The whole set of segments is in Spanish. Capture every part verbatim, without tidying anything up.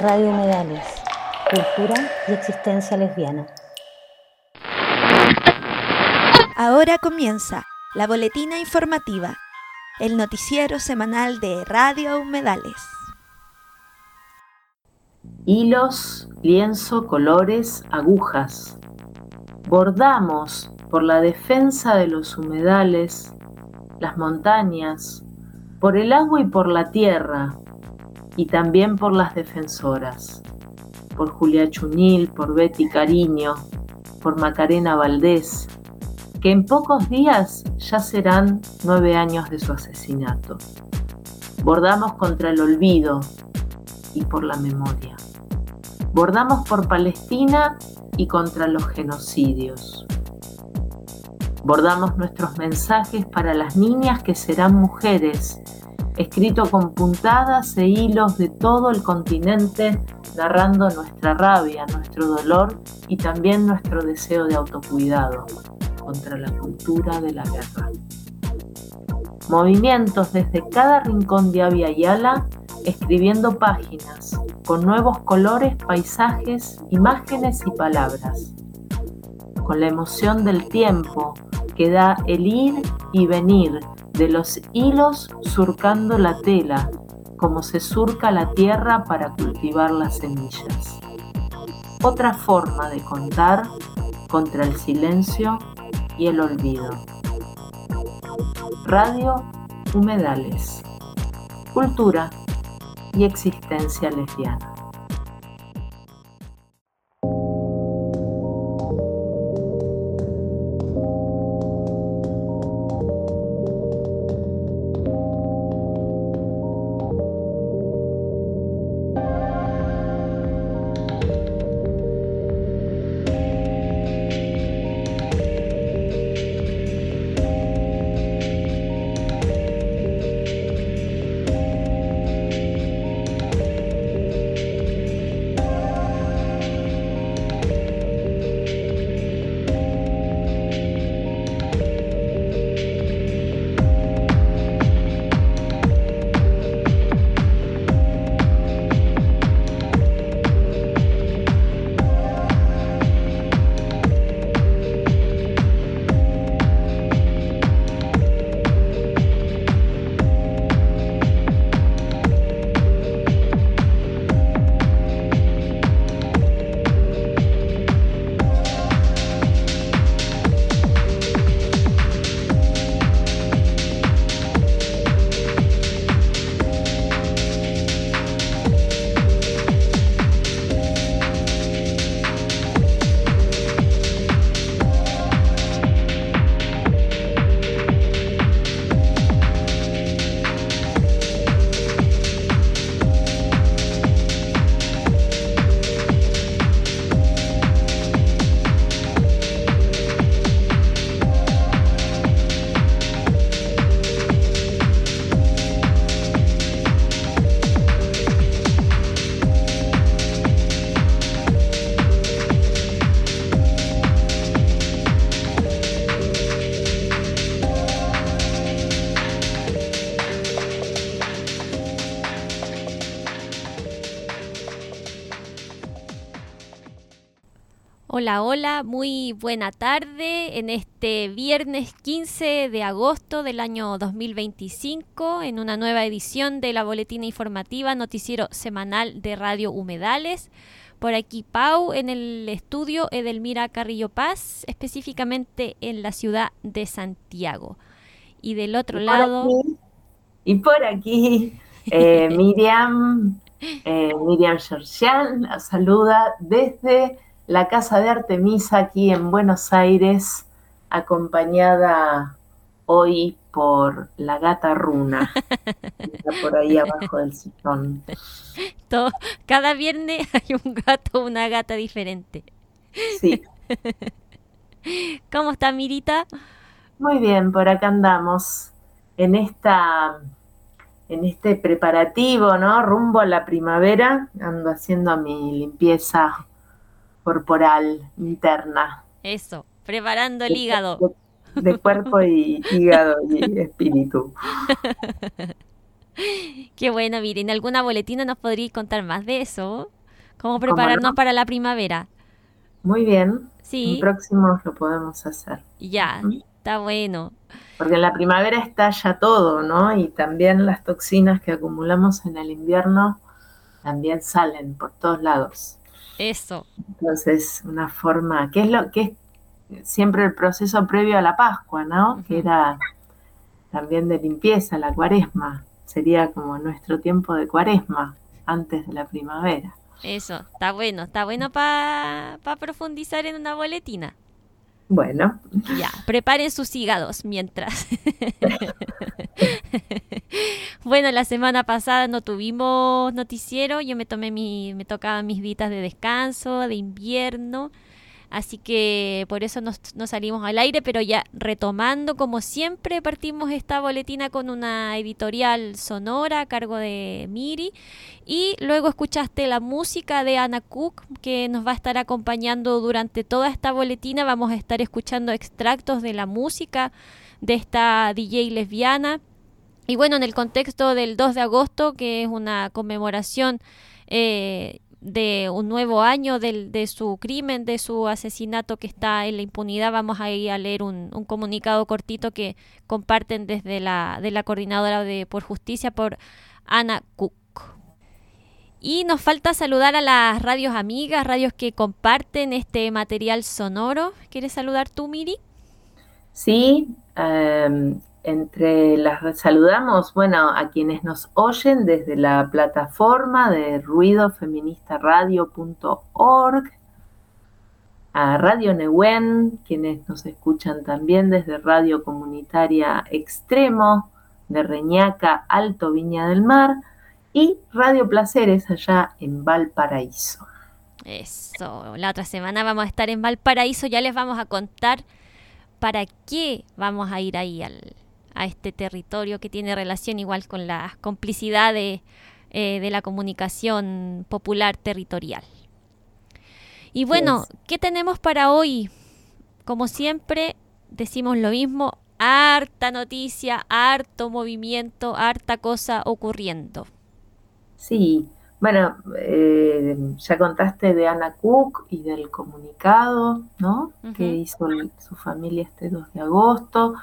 Radio Humedales, cultura y existencia lesbiana. Ahora comienza la boletina informativa, el noticiero semanal de Radio Humedales. Hilos, lienzo, colores, agujas. Bordamos por la defensa de los humedales, las montañas, por el agua y por la tierra, y también por las defensoras, por Julia Chuñil, por Betty Cariño, por Macarena Valdés, que en pocos días ya serán nueve años de su asesinato. Bordamos contra el olvido y por la memoria. Bordamos por Palestina y contra los genocidios. Bordamos nuestros mensajes para las niñas que serán mujeres, escrito con puntadas e hilos de todo el continente, narrando nuestra rabia, nuestro dolor y también nuestro deseo de autocuidado contra la cultura de la guerra. Movimientos desde cada rincón de Abya Yala, escribiendo páginas con nuevos colores, paisajes, imágenes y palabras, con la emoción del tiempo que da el ir y venir de los hilos surcando la tela, como se surca la tierra para cultivar las semillas. Otra forma de contar contra el silencio y el olvido. Radio Humedales, cultura y existencia lesbiana. Hola, hola, muy buena tarde en este viernes quince de agosto del año dos mil veinticinco en una nueva edición de la Boletina Informativa, noticiero semanal de Radio Humedales. Por aquí Pau, en el estudio Edelmira Carrillo Paz, específicamente en la ciudad de Santiago. Y del otro y lado... Aquí, y por aquí eh, Miriam, eh, Miriam Georgian la saluda desde la Casa de Artemisa aquí en Buenos Aires, acompañada hoy por la gata Runa, que está por ahí abajo del sillón. Todo, cada viernes hay un gato o una gata diferente. Sí. ¿Cómo está, Mirita? Muy bien, por acá andamos en esta, en este preparativo, ¿no? Rumbo a la primavera, ando haciendo mi limpieza corporal interna. Eso, preparando el hígado. De, de cuerpo y hígado y espíritu. Qué bueno, miren, ¿alguna boletina nos podríais contar más de eso? como prepararnos no? para la primavera. Muy bien. Sí. En próximos lo podemos hacer. Ya, ¿Mm? está bueno. Porque en la primavera estalla todo, ¿no? Y también las toxinas que acumulamos en el invierno también salen por todos lados. Eso. Entonces, una forma, que es lo que es siempre el proceso previo a la Pascua, ¿no? Uh-huh. Que era también de limpieza, la Cuaresma. Sería como nuestro tiempo de Cuaresma, antes de la primavera. Eso, está bueno, está bueno para pa profundizar en una boletina. Bueno. Ya, preparen sus hígados mientras. Bueno, la semana pasada no tuvimos noticiero, yo me tomé mi, me tocaban mis días de descanso, de invierno, así que por eso nos, nos salimos al aire, pero ya retomando, como siempre, partimos esta boletina con una editorial sonora a cargo de Miri, y luego escuchaste la música de Anna Cook, que nos va a estar acompañando durante toda esta boletina. Vamos a estar escuchando extractos de la música de esta D J lesbiana. Y bueno, en el contexto del dos de agosto, que es una conmemoración eh, de un nuevo año del, de su crimen, de su asesinato que está en la impunidad, vamos a ir a leer un, un comunicado cortito que comparten desde la, de la Coordinadora de por Justicia por Anna Cook. Y nos falta saludar a las radios amigas, radios que comparten este material sonoro. ¿Quieres saludar tú, Miri? Sí, eh, entre las saludamos, bueno, a quienes nos oyen desde la plataforma de ruido feminista radio punto org, a Radio Nehuen, quienes nos escuchan también desde Radio Comunitaria Extremo, de Reñaca, Alto Viña del Mar, y Radio Placeres allá en Valparaíso. Eso, la otra semana vamos a estar en Valparaíso, ya les vamos a contar para qué vamos a ir ahí al, a este territorio que tiene relación igual con las complicidades eh, de la comunicación popular territorial. Y bueno, yes. ¿Qué tenemos para hoy? Como siempre, decimos lo mismo, harta noticia, harto movimiento, harta cosa ocurriendo. Sí, bueno, eh, ya contaste de Anna Cook y del comunicado, ¿no? Uh-huh. Que hizo el, su familia este dos de agosto.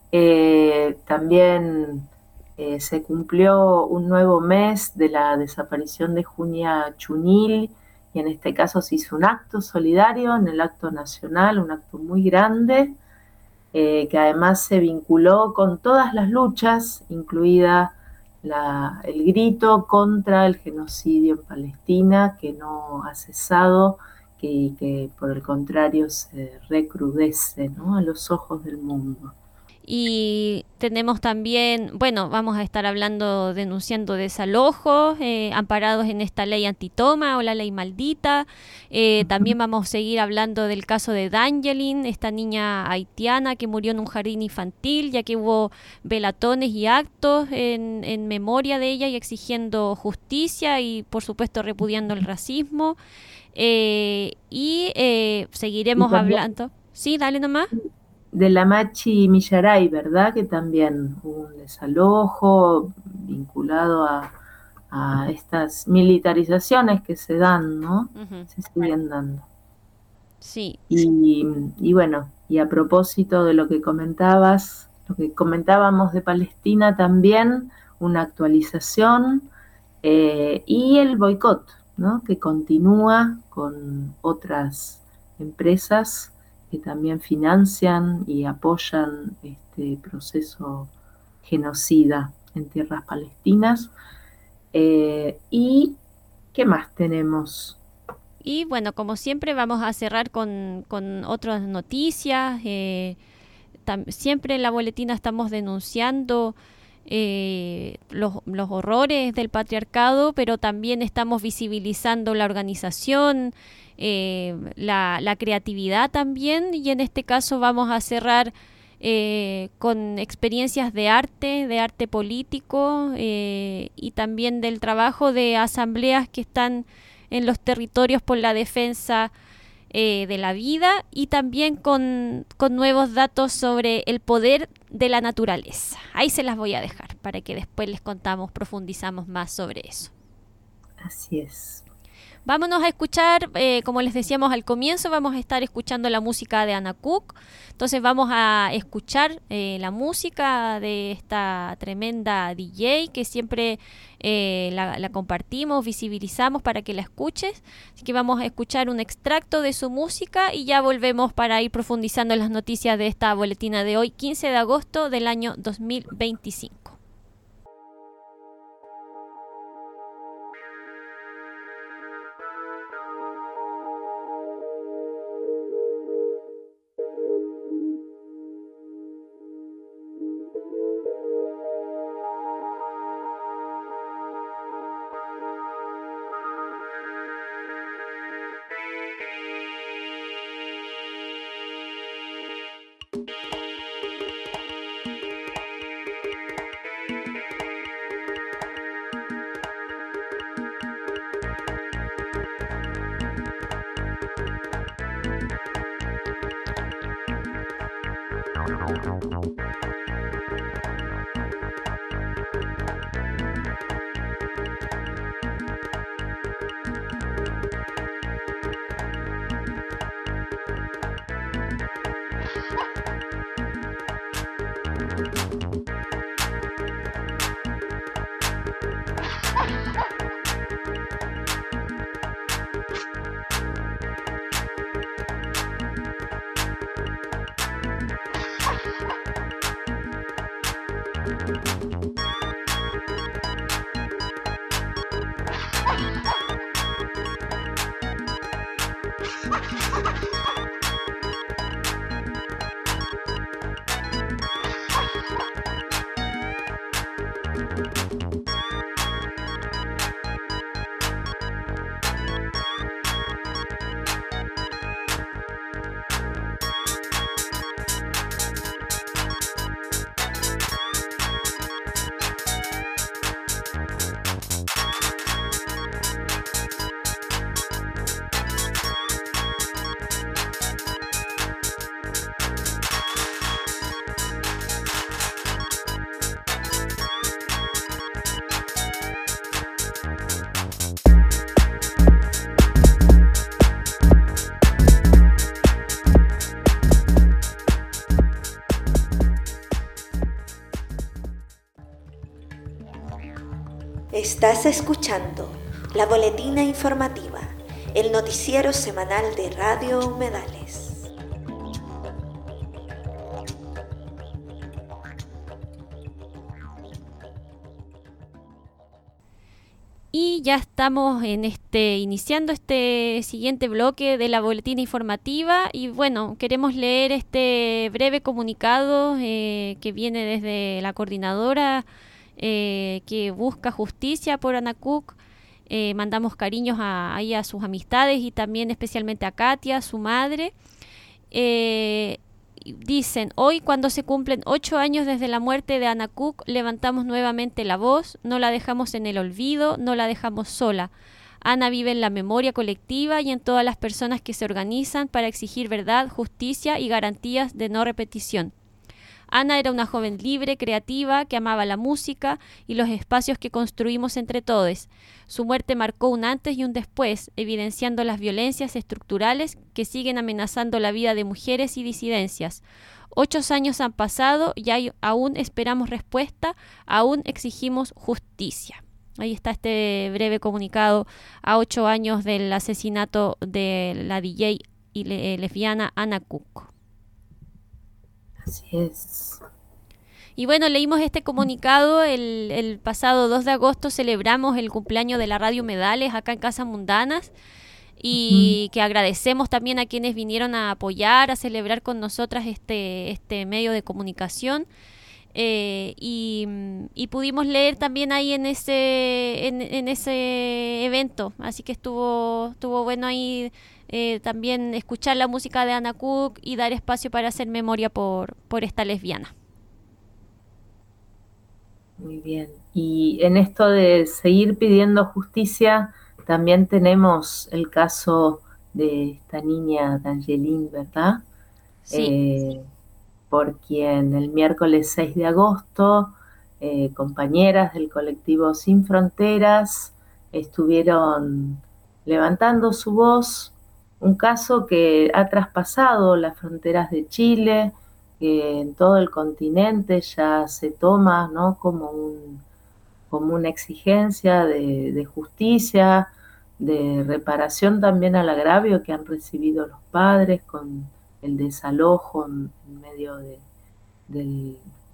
Eh, también eh, se cumplió un nuevo mes de la desaparición de Junia Chunil, y en este caso se hizo un acto solidario en el acto nacional, un acto muy grande, eh, que además se vinculó con todas las luchas, incluida La, el grito contra el genocidio en Palestina, que no ha cesado, que, que por el contrario se recrudece, ¿no?, a los ojos del mundo. Y tenemos también, bueno, vamos a estar hablando, denunciando desalojos eh, amparados en esta ley antitoma o la ley maldita. Eh, uh-huh. También vamos a seguir hablando del caso de Dangelin, esta niña haitiana que murió en un jardín infantil, ya que hubo velatones y actos en, en memoria de ella y exigiendo justicia y, por supuesto, repudiando el racismo. Eh, y eh, seguiremos hablando. Sí, dale nomás. De la Machi Millaray, ¿verdad? Que también hubo un desalojo vinculado a, a estas militarizaciones que se dan, ¿no? Uh-huh. Se siguen dando. Sí. Y, y bueno, y a propósito de lo que comentabas, lo que comentábamos de Palestina también, una actualización eh, y el boicot, ¿no?, que continúa con otras empresas que también financian y apoyan este proceso genocida en tierras palestinas. Eh, ¿Y qué más tenemos? Y bueno, como siempre vamos a cerrar con, con otras noticias. Eh, tam- siempre en la boletina estamos denunciando eh, los, los horrores del patriarcado, pero también estamos visibilizando la organización, Eh, la, la creatividad también, y en este caso vamos a cerrar eh, con experiencias de arte, de arte político eh, y también del trabajo de asambleas que están en los territorios por la defensa eh, de la vida, y también con, con nuevos datos sobre el poder de la naturaleza. Ahí se las voy a dejar para que después les contamos, profundizamos más sobre eso. Así es. vámonos a escuchar, eh, como les decíamos al comienzo, vamos a estar escuchando la música de Anna Cook. Entonces vamos a escuchar eh, la música de esta tremenda D J que siempre eh, la, la compartimos, visibilizamos para que la escuches. Así que vamos a escuchar un extracto de su música y ya volvemos para ir profundizando en las noticias de esta boletina de hoy, quince de agosto del año dos mil veinticinco. Estás escuchando la boletina informativa, el noticiero semanal de Radio Humedales. Y ya estamos en este iniciando este siguiente bloque de la boletina informativa y bueno, queremos leer este breve comunicado eh, que viene desde la coordinadora Eh, que busca justicia por Anna Cook. Eh, mandamos cariños a, a, a sus amistades y también especialmente a Katia, su madre. Eh, dicen, hoy cuando se cumplen ocho años desde la muerte de Anna Cook, levantamos nuevamente la voz, no la dejamos en el olvido, no la dejamos sola. Ana vive en la memoria colectiva y en todas las personas que se organizan para exigir verdad, justicia y garantías de no repetición. Ana era una joven libre, creativa, que amaba la música y los espacios que construimos entre todos. Su muerte marcó un antes y un después, evidenciando las violencias estructurales que siguen amenazando la vida de mujeres y disidencias. Ocho años han pasado y hay, aún esperamos respuesta, aún exigimos justicia. Ahí está este breve comunicado a ocho años del asesinato de la D J y le, lesbiana Anna Cook. Así es. Y bueno, leímos este comunicado el, el pasado dos de agosto, celebramos el cumpleaños de la Radio Humedales acá en Casa Mundanas y uh-huh. que agradecemos también a quienes vinieron a apoyar, a celebrar con nosotras este, este medio de comunicación. Eh, y, y pudimos leer también ahí en ese en, en ese evento, así que estuvo estuvo bueno ahí eh, también escuchar la música de Anna Cook y dar espacio para hacer memoria por, por esta lesbiana. Muy bien, y en esto de seguir pidiendo justicia también tenemos el caso de esta niña D'Angeline, ¿verdad? Sí. Eh, por quien el miércoles seis de agosto, eh, compañeras del colectivo Sin Fronteras estuvieron levantando su voz, un caso que ha traspasado las fronteras de Chile, que en todo el continente ya se toma, ¿no?, como, un, como una exigencia de, de justicia, de reparación también al agravio que han recibido los padres con el desalojo en, en medio de, del,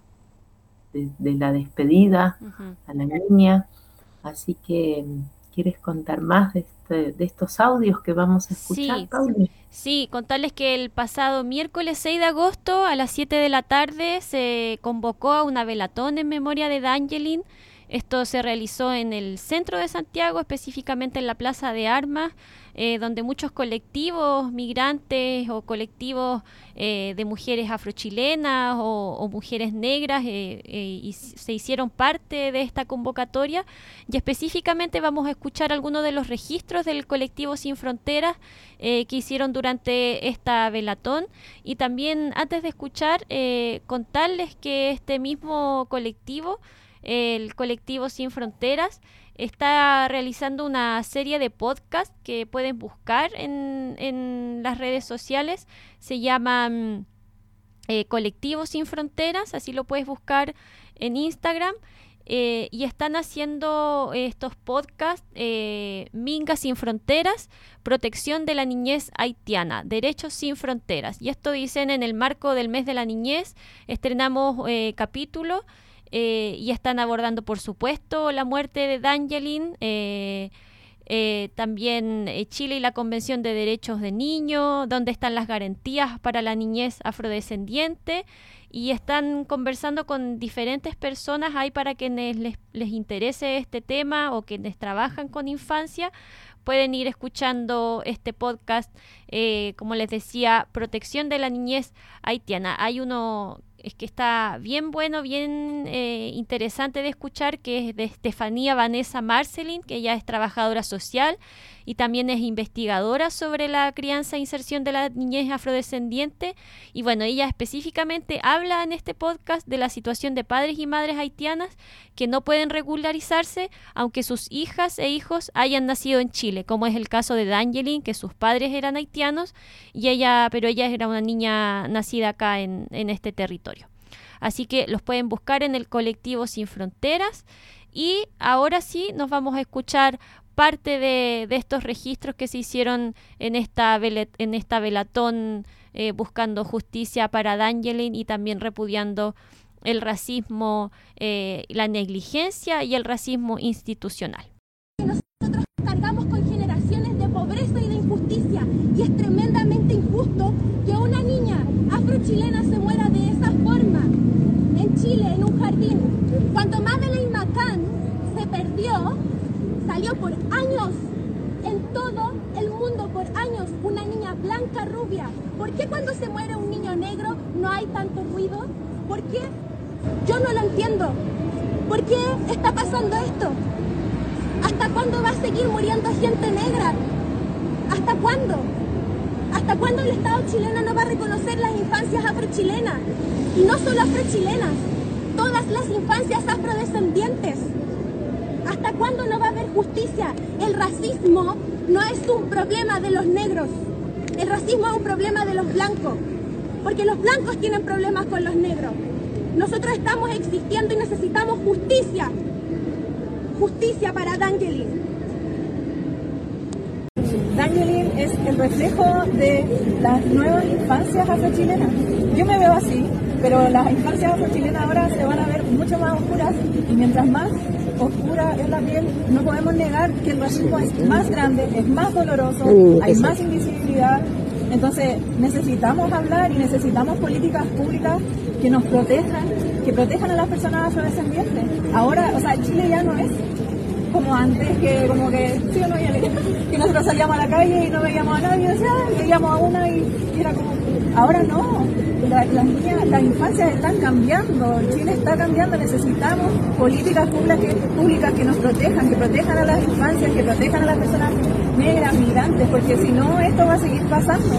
de, de la despedida uh-huh. a la niña. Así que, ¿quieres contar más de, este, de estos audios que vamos a escuchar, sí, Pauli? Sí, contarles que el pasado miércoles seis de agosto a las siete de la tarde se convocó a una velatón en memoria de Dangelin. Esto se realizó en el centro de Santiago, específicamente en la Plaza de Armas, eh, donde muchos colectivos migrantes o colectivos eh, de mujeres afrochilenas o, o mujeres negras eh, eh, y se hicieron parte de esta convocatoria. Y específicamente vamos a escuchar algunos de los registros del colectivo Sin Fronteras eh, que hicieron durante esta velatón. Y también, antes de escuchar, eh, contarles que este mismo colectivo, el colectivo Sin Fronteras, está realizando una serie de podcasts que pueden buscar en, en las redes sociales. Se llama eh, Colectivo Sin Fronteras, así lo puedes buscar en Instagram. Eh, y están haciendo estos podcasts eh, Minga Sin Fronteras, Protección de la Niñez Haitiana, Derechos Sin Fronteras. Y esto dicen en el marco del mes de la niñez. Estrenamos eh, capítulo Eh, y están abordando, por supuesto, la muerte de Dangelin, eh, eh, también eh, Chile y la Convención de Derechos de Niño, dónde están las garantías para la niñez afrodescendiente, y están conversando con diferentes personas ahí para quienes les, les interese este tema o quienes trabajan con infancia. Pueden ir escuchando este podcast, eh, como les decía, Protección de la Niñez Haitiana. Hay uno es que está bien bueno, bien eh, interesante de escuchar, que es de Estefanía Vanessa Marcelin, que ella es trabajadora social y también es investigadora sobre la crianza e inserción de la niñez afrodescendiente. Y bueno, ella específicamente habla en este podcast de la situación de padres y madres haitianas que no pueden regularizarse aunque sus hijas e hijos hayan nacido en Chile, como es el caso de Dangelin, que sus padres eran haitianos, y ella, pero ella era una niña nacida acá en, en este territorio. Así que los pueden buscar en el colectivo Sin Fronteras. Y ahora sí nos vamos a escuchar parte de, de estos registros que se hicieron en esta, velet, en esta velatón eh, buscando justicia para Dangelin y también repudiando el racismo, eh, la negligencia y el racismo institucional. Nosotros cargamos con generaciones de pobreza y de injusticia, y es tremendamente injusto que una niña afrochilena se muera de esa forma en Chile, en un jardín. Cuando Madeleine McCann se perdió, salió por años, en todo el mundo por años, una niña blanca, rubia. ¿Por qué cuando se muere un niño negro no hay tanto ruido? ¿Por qué? Yo no lo entiendo. ¿Por qué está pasando esto? ¿Hasta cuándo va a seguir muriendo gente negra? ¿Hasta cuándo? ¿Hasta cuándo el Estado chileno no va a reconocer las infancias afrochilenas? Y no solo afrochilenas, todas las infancias afrodescendientes. ¿Hasta cuándo no va a haber justicia? El racismo no es un problema de los negros. El racismo es un problema de los blancos. Porque los blancos tienen problemas con los negros. Nosotros estamos existiendo y necesitamos justicia. Justicia para Dangelin. Dangelin es el reflejo de las nuevas infancias afrochilenas. Yo me veo así, pero las infancias afrochilenas ahora se van a ver mucho más oscuras, y mientras más oscura es la piel, no podemos negar que el racismo es más grande, es más doloroso, hay más invisibilidad. Entonces necesitamos hablar y necesitamos políticas públicas que nos protejan, que protejan a las personas afrodescendientes. Ahora, o sea, Chile ya no es como antes, que como que, sí o no, que nosotros salíamos a la calle y no veíamos a nadie, o sea, veíamos a una y, y era como, ahora no, la, las niñas, las infancias están cambiando, Chile está cambiando, necesitamos políticas públicas que, públicas que nos protejan, que protejan a las infancias, que protejan a las personas negras, migrantes, porque si no, esto va a seguir pasando.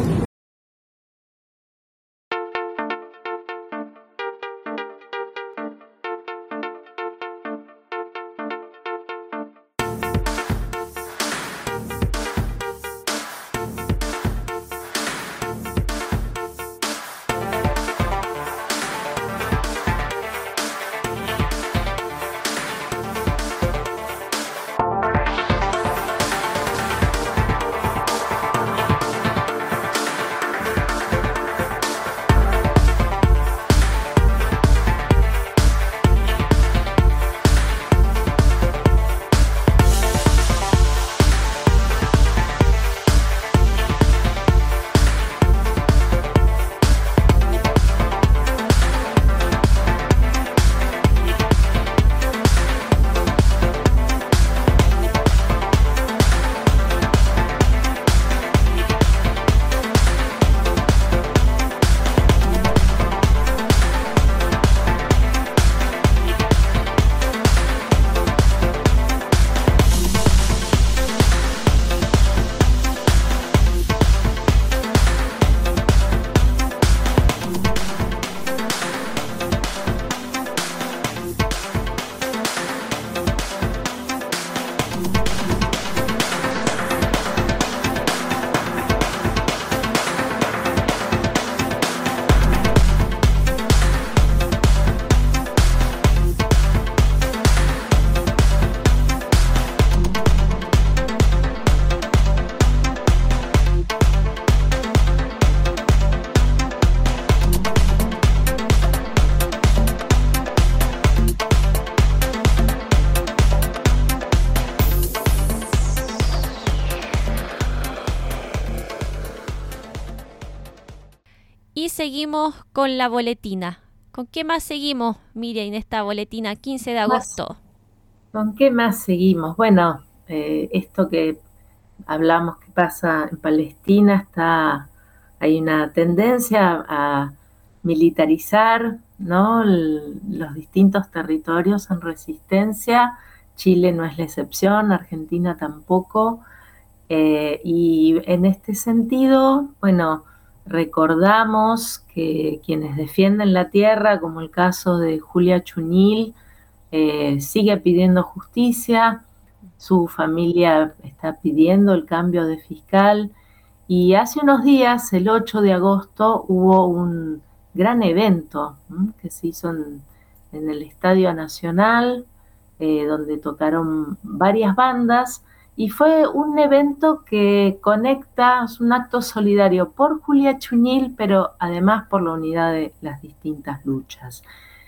seguimos con la boletina? ¿Con qué más seguimos, Miriam, en esta boletina quince de agosto? ¿Con qué más seguimos? Bueno, eh, esto que hablamos que pasa en Palestina, está, hay una tendencia a militarizar, ¿no?, el, los distintos territorios en resistencia. Chile no es la excepción, Argentina tampoco. Eh, y en este sentido, bueno, recordamos que quienes defienden la tierra, como el caso de Julia Chuñil, eh, sigue pidiendo justicia, su familia está pidiendo el cambio de fiscal, y hace unos días, el ocho de agosto, hubo un gran evento ¿m? que se hizo en, en el Estadio Nacional, eh, donde tocaron varias bandas, y fue un evento que conecta, es un acto solidario por Julia Chuñil, pero además por la unidad de las distintas luchas.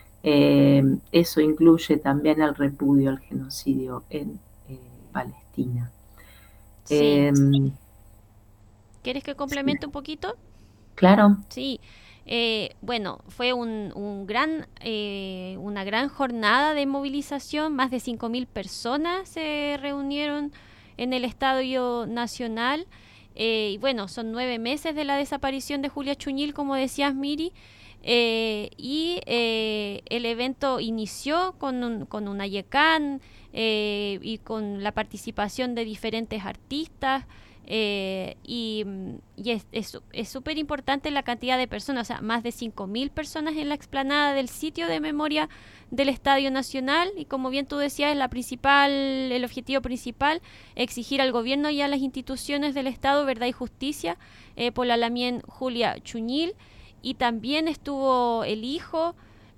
Eh, eso incluye también el repudio al genocidio en eh, Palestina. Sí. Eh, ¿Quieres que complemente un poquito? Claro. Sí. Eh, bueno, fue un, un gran, eh, una gran jornada de movilización. Más de cinco mil personas se reunieron en el Estadio Nacional. Eh, y bueno, son nueve meses de la desaparición de Julia Chuñil, como decías, Miri. Eh, y eh, el evento inició con un, con una yecán eh, y con la participación de diferentes artistas. Eh, y y es súper importante la cantidad de personas, o sea, más de cinco mil personas en la explanada del sitio de memoria del Estadio Nacional. Y como bien tú decías, la principal, el objetivo principal, exigir al gobierno y a las instituciones del Estado verdad y justicia eh, por la lamien Julia Chuñil. Y también estuvo el hijo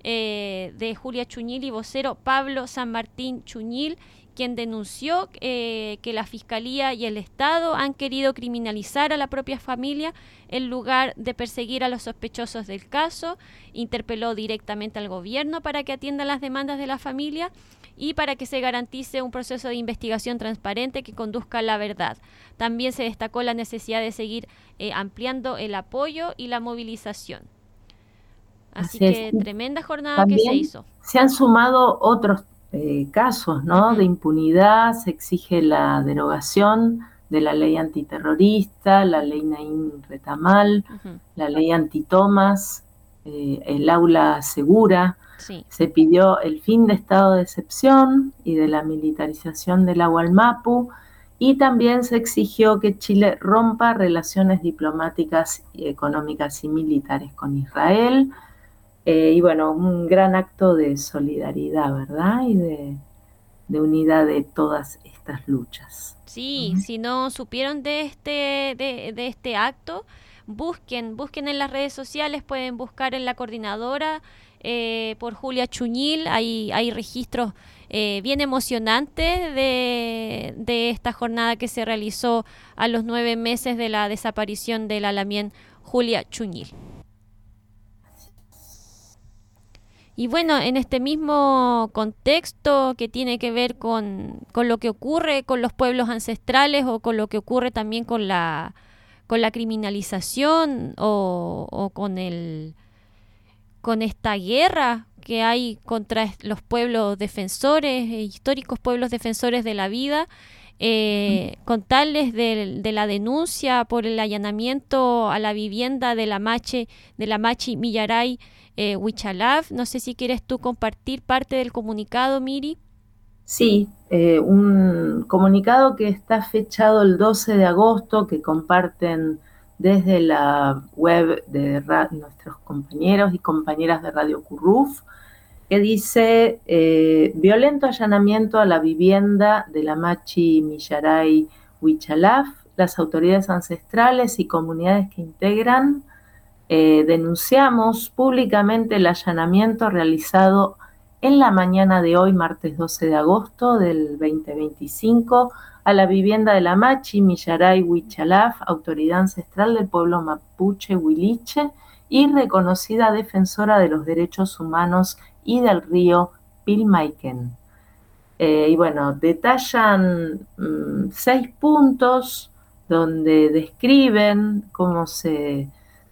eh, de Julia Chuñil y vocero Pablo San Martín Chuñil, quien denunció eh, que la Fiscalía y el Estado han querido criminalizar a la propia familia en lugar de perseguir a los sospechosos del caso. Interpeló directamente al gobierno para que atienda las demandas de la familia y para que se garantice un proceso de investigación transparente que conduzca a la verdad. También se destacó la necesidad de seguir eh, ampliando el apoyo y la movilización. Así, Así que es. Tremenda jornada También que se hizo. Se han sumado otros Eh, casos, ¿no? Uh-huh. de impunidad. Se exige la derogación de la ley antiterrorista, la ley Naín Retamal, uh-huh. la ley antitomas, eh, el aula segura. Sí. Se pidió el fin de estado de excepción y de la militarización del Ahualmapu, y también se exigió que Chile rompa relaciones diplomáticas, económicas y militares con Israel. Eh, y bueno, un gran acto de solidaridad, ¿verdad? Y de, de unidad de todas estas luchas. Sí, uh-huh. Si no supieron de este, de, de este acto, busquen, busquen en las redes sociales, pueden buscar en la coordinadora eh, por Julia Chuñil. Hay, hay registros eh, bien emocionantes de, de esta jornada que se realizó a los nueve meses de la desaparición de la lamien Julia Chuñil. Y bueno, en este mismo contexto que tiene que ver con, con lo que ocurre con los pueblos ancestrales, o con lo que ocurre también con la, con la criminalización o, o con, el, con esta guerra que hay contra los pueblos defensores, históricos pueblos defensores de la vida, eh, contarles de, de la denuncia por el allanamiento a la vivienda de la Machi, de la Machi Millaray Eh, Huichalaf. No sé si quieres tú compartir parte del comunicado, Miri. Sí, eh, un comunicado que está fechado el doce de agosto, que comparten desde la web de ra- nuestros compañeros y compañeras de Radio Curruf, que dice: eh, violento allanamiento a la vivienda de la Machi Millaray Huichalaf. Las autoridades ancestrales y comunidades que integran Eh, denunciamos públicamente el allanamiento realizado en la mañana de hoy, martes doce de agosto del veinte veinticinco, a la vivienda de la Machi Millaray Huichalaf, autoridad ancestral del pueblo mapuche huiliche y reconocida defensora de los derechos humanos y del río Pilmaiquén. Eh, y bueno, detallan mmm, seis puntos donde describen cómo se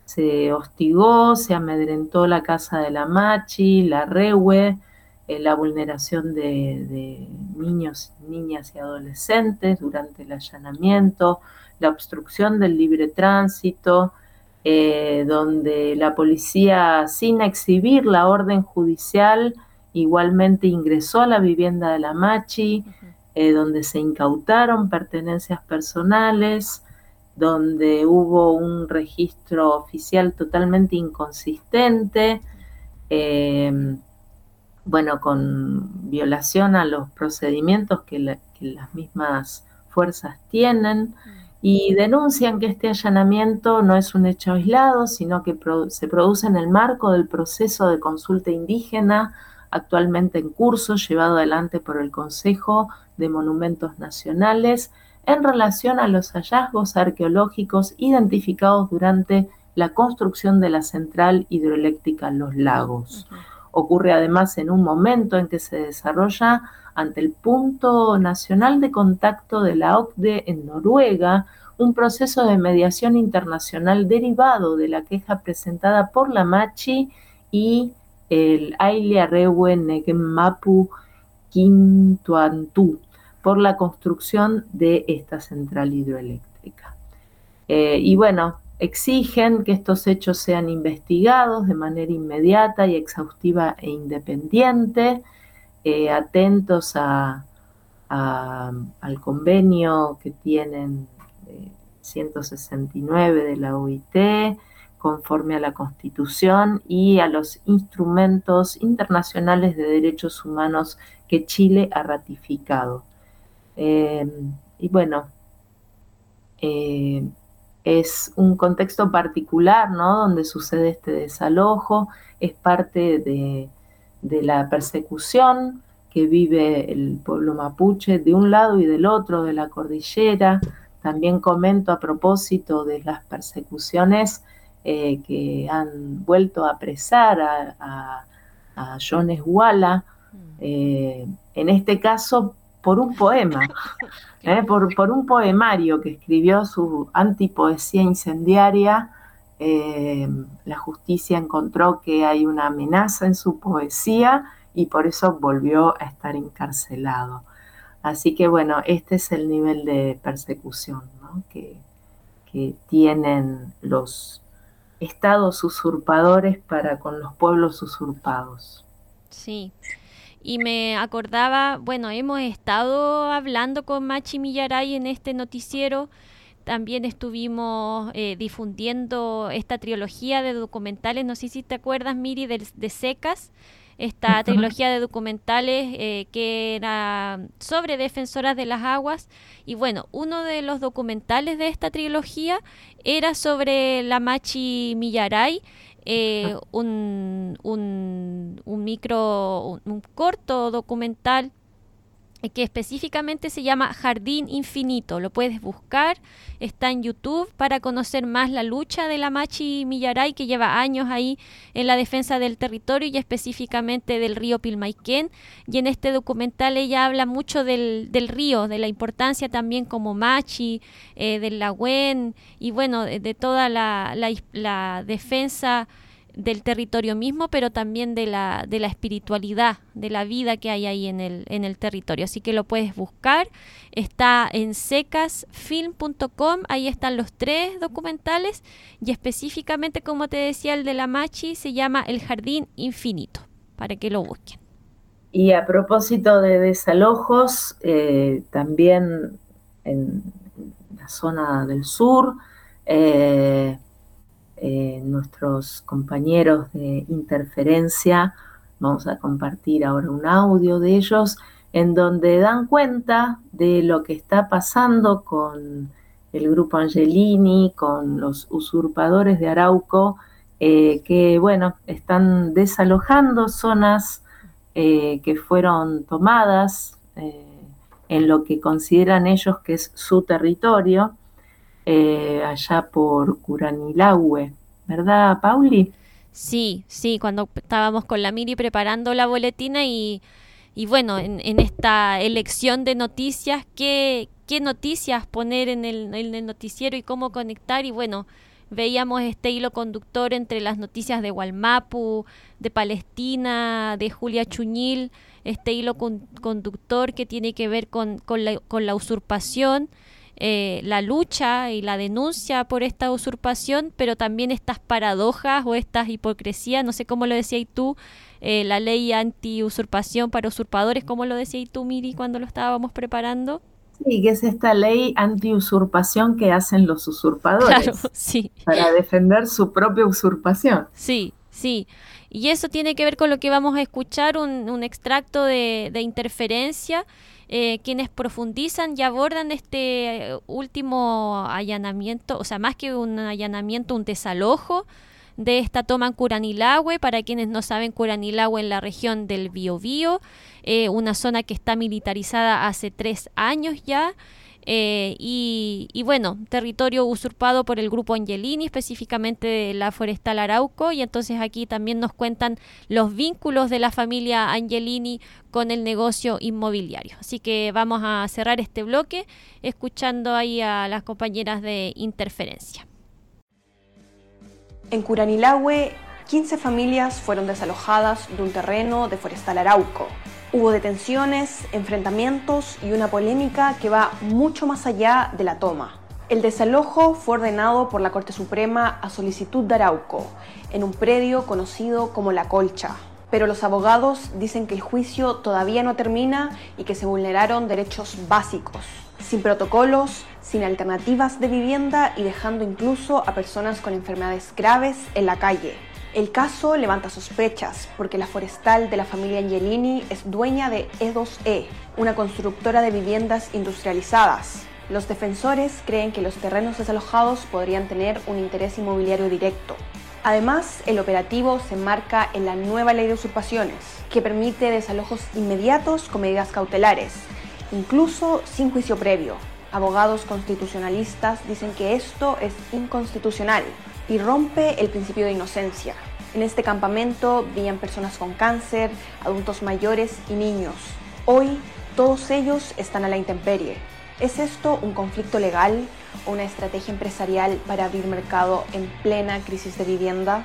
se hostigó, se amedrentó la casa de la Machi, la Rehue, eh, la vulneración de, de niños, niñas y adolescentes durante el allanamiento, la obstrucción del libre tránsito, eh, donde la policía, sin exhibir la orden judicial, igualmente ingresó a la vivienda de la Machi, uh-huh. eh, donde se incautaron pertenencias personales, donde hubo un registro oficial totalmente inconsistente, eh, bueno, con violación a los procedimientos que, la, que las mismas fuerzas tienen, y denuncian que este allanamiento no es un hecho aislado, sino que pro, se produce en el marco del proceso de consulta indígena actualmente en curso, llevado adelante por el Consejo de Monumentos Nacionales, en relación a los hallazgos arqueológicos identificados durante la construcción de la central hidroeléctrica Los Lagos. Uh-huh. Ocurre además en un momento en que se desarrolla ante el Punto Nacional de Contacto de la O C D E en Noruega un proceso de mediación internacional derivado de la queja presentada por la Machi y el Aile Rehue Negemapu Quintuantú por la construcción de esta central hidroeléctrica. Eh, y bueno, exigen que estos hechos sean investigados de manera inmediata y exhaustiva e independiente, eh, atentos a, a, al convenio que tienen eh, ciento sesenta y nueve de la O I T, conforme a la Constitución y a los instrumentos internacionales de derechos humanos que Chile ha ratificado. Eh, y bueno, eh, es un contexto particular, ¿no?, donde sucede este desalojo, es parte de, de la persecución que vive el pueblo mapuche de un lado y del otro de la cordillera. También comento a propósito de las persecuciones eh, que han vuelto a apresar a, a, a Jones Walla, eh, en este caso por un poema, eh, por, por un poemario que escribió, su antipoesía incendiaria. Eh, la justicia encontró que hay una amenaza en su poesía y por eso volvió a estar encarcelado. Así que bueno, este es el nivel de persecución, ¿no?, que, que tienen los estados usurpadores para con los pueblos usurpados. Sí. Y me acordaba, bueno, hemos estado hablando con Machi Millaray en este noticiero, también estuvimos eh, difundiendo esta trilogía de documentales, no sé si te acuerdas, Miri, de, de Secas, esta uh-huh. trilogía de documentales eh, que era sobre defensoras de las aguas, y bueno, uno de los documentales de esta trilogía era sobre la Machi Millaray, Eh, un, un, un micro, un, un corto documental que específicamente se llama Jardín Infinito. Lo puedes buscar, está en YouTube para conocer más la lucha de la Machi Millaray, que lleva años ahí en la defensa del territorio y específicamente del río Pilmaiquén. Y en este documental ella habla mucho del, del río, de la importancia también como Machi, eh, del Lagüen y bueno, de, de toda la, la, la defensa del territorio mismo, pero también de la, de la espiritualidad, de la vida que hay ahí en el, en el territorio. Así que lo puedes buscar, está en secas film punto com, ahí están los tres documentales y específicamente, como te decía, el de la Machi se llama El Jardín Infinito, para que lo busquen. Y a propósito de desalojos, eh, también en la zona del sur, eh, Eh, nuestros compañeros de Interferencia, vamos a compartir ahora un audio de ellos, en donde dan cuenta de lo que está pasando con el grupo Angelini, con los usurpadores de Arauco, eh, que bueno, están desalojando zonas eh, que fueron tomadas eh, en lo que consideran ellos que es su territorio, Eh, allá por Curanilahue, ¿verdad, Pauli? Sí, sí, cuando estábamos con la Miri preparando la boletina y, y bueno, en, en esta elección de noticias, qué, qué noticias poner en el, en el noticiero y cómo conectar, y bueno, veíamos este hilo conductor entre las noticias de Wallmapu, de Palestina, de Julia Chuñil, este hilo con, conductor que tiene que ver con, con, la, con la usurpación, eh, la lucha y la denuncia por esta usurpación, pero también estas paradojas o estas hipocresías, no sé cómo lo decías tú, eh, la ley anti-usurpación para usurpadores, ¿cómo lo decías tú, Miri, cuando lo estábamos preparando? Sí, que es esta ley anti-usurpación que hacen los usurpadores, claro, sí. para defender su propia usurpación. Sí, sí. Y eso tiene que ver con lo que vamos a escuchar, un, un extracto de, de Interferencia, eh, quienes profundizan y abordan este último allanamiento, o sea, más que un allanamiento, un desalojo de esta toma en Curanilahue. Para quienes no saben, Curanilahue en la región del Biobío, eh, una zona que está militarizada hace tres años ya, eh, y, y bueno, territorio usurpado por el grupo Angelini, específicamente de la Forestal Arauco, y entonces aquí también nos cuentan los vínculos de la familia Angelini con el negocio inmobiliario. Así que vamos a cerrar este bloque escuchando ahí a las compañeras de Interferencia. En Curanilahue, quince familias fueron desalojadas de un terreno de Forestal Arauco. Hubo detenciones, enfrentamientos y una polémica que va mucho más allá de la toma. El desalojo fue ordenado por la Corte Suprema a solicitud de Arauco, en un predio conocido como La Colcha. Pero los abogados dicen que el juicio todavía no termina y que se vulneraron derechos básicos, sin protocolos, sin alternativas de vivienda y dejando incluso a personas con enfermedades graves en la calle. El caso levanta sospechas porque la forestal de la familia Angelini es dueña de E dos E, una constructora de viviendas industrializadas. Los defensores creen que los terrenos desalojados podrían tener un interés inmobiliario directo. Además, el operativo se enmarca en la nueva ley de usurpaciones, que permite desalojos inmediatos con medidas cautelares, incluso sin juicio previo. Abogados constitucionalistas dicen que esto es inconstitucional y rompe el principio de inocencia. En este campamento vivían personas con cáncer, adultos mayores y niños. Hoy, todos ellos están a la intemperie. ¿Es esto un conflicto legal o una estrategia empresarial para abrir mercado en plena crisis de vivienda?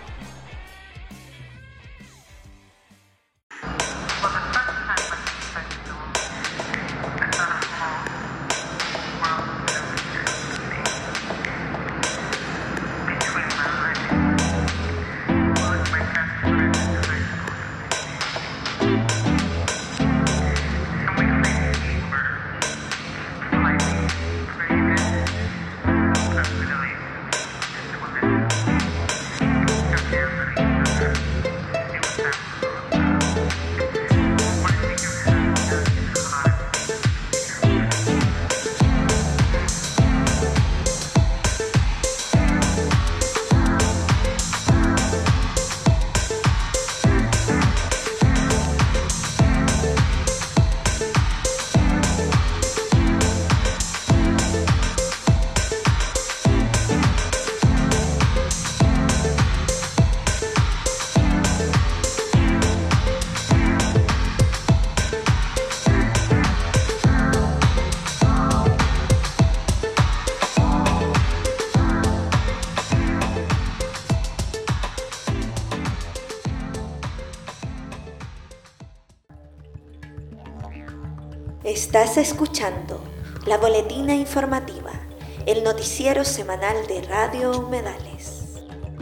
Estás escuchando La Boletina Informativa, el noticiero semanal de Radio Humedales.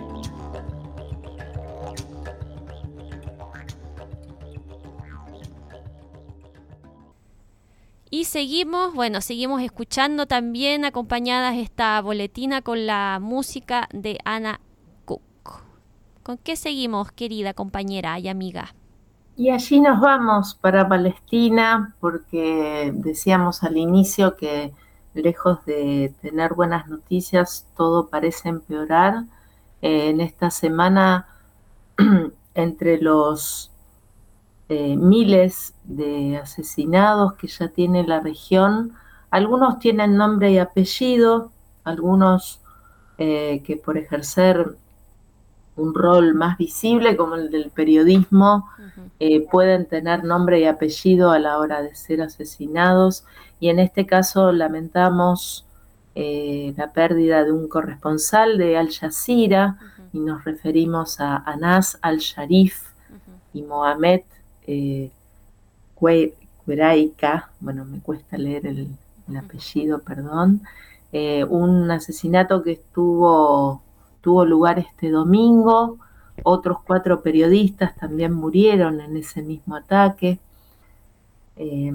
Y seguimos, bueno, seguimos escuchando también acompañadas esta boletina con la música de Ana Cook. ¿Con qué seguimos, querida compañera y amiga? Y allí nos vamos para Palestina, porque decíamos al inicio que lejos de tener buenas noticias, todo parece empeorar. Eh, en esta semana, entre los eh, miles de asesinados que ya tiene la región, algunos tienen nombre y apellido, algunos eh, que por ejercer un rol más visible como el del periodismo, uh-huh. eh, pueden tener nombre y apellido a la hora de ser asesinados, y en este caso lamentamos eh, la pérdida de un corresponsal de Al Jazeera, uh-huh. y nos referimos a Anas al-Sharif uh-huh. y Mohamed eh, Qureika, bueno, me cuesta leer el, el apellido, uh-huh. perdón, eh, un asesinato que estuvo, tuvo lugar este domingo. Otros cuatro periodistas también murieron en ese mismo ataque. Eh,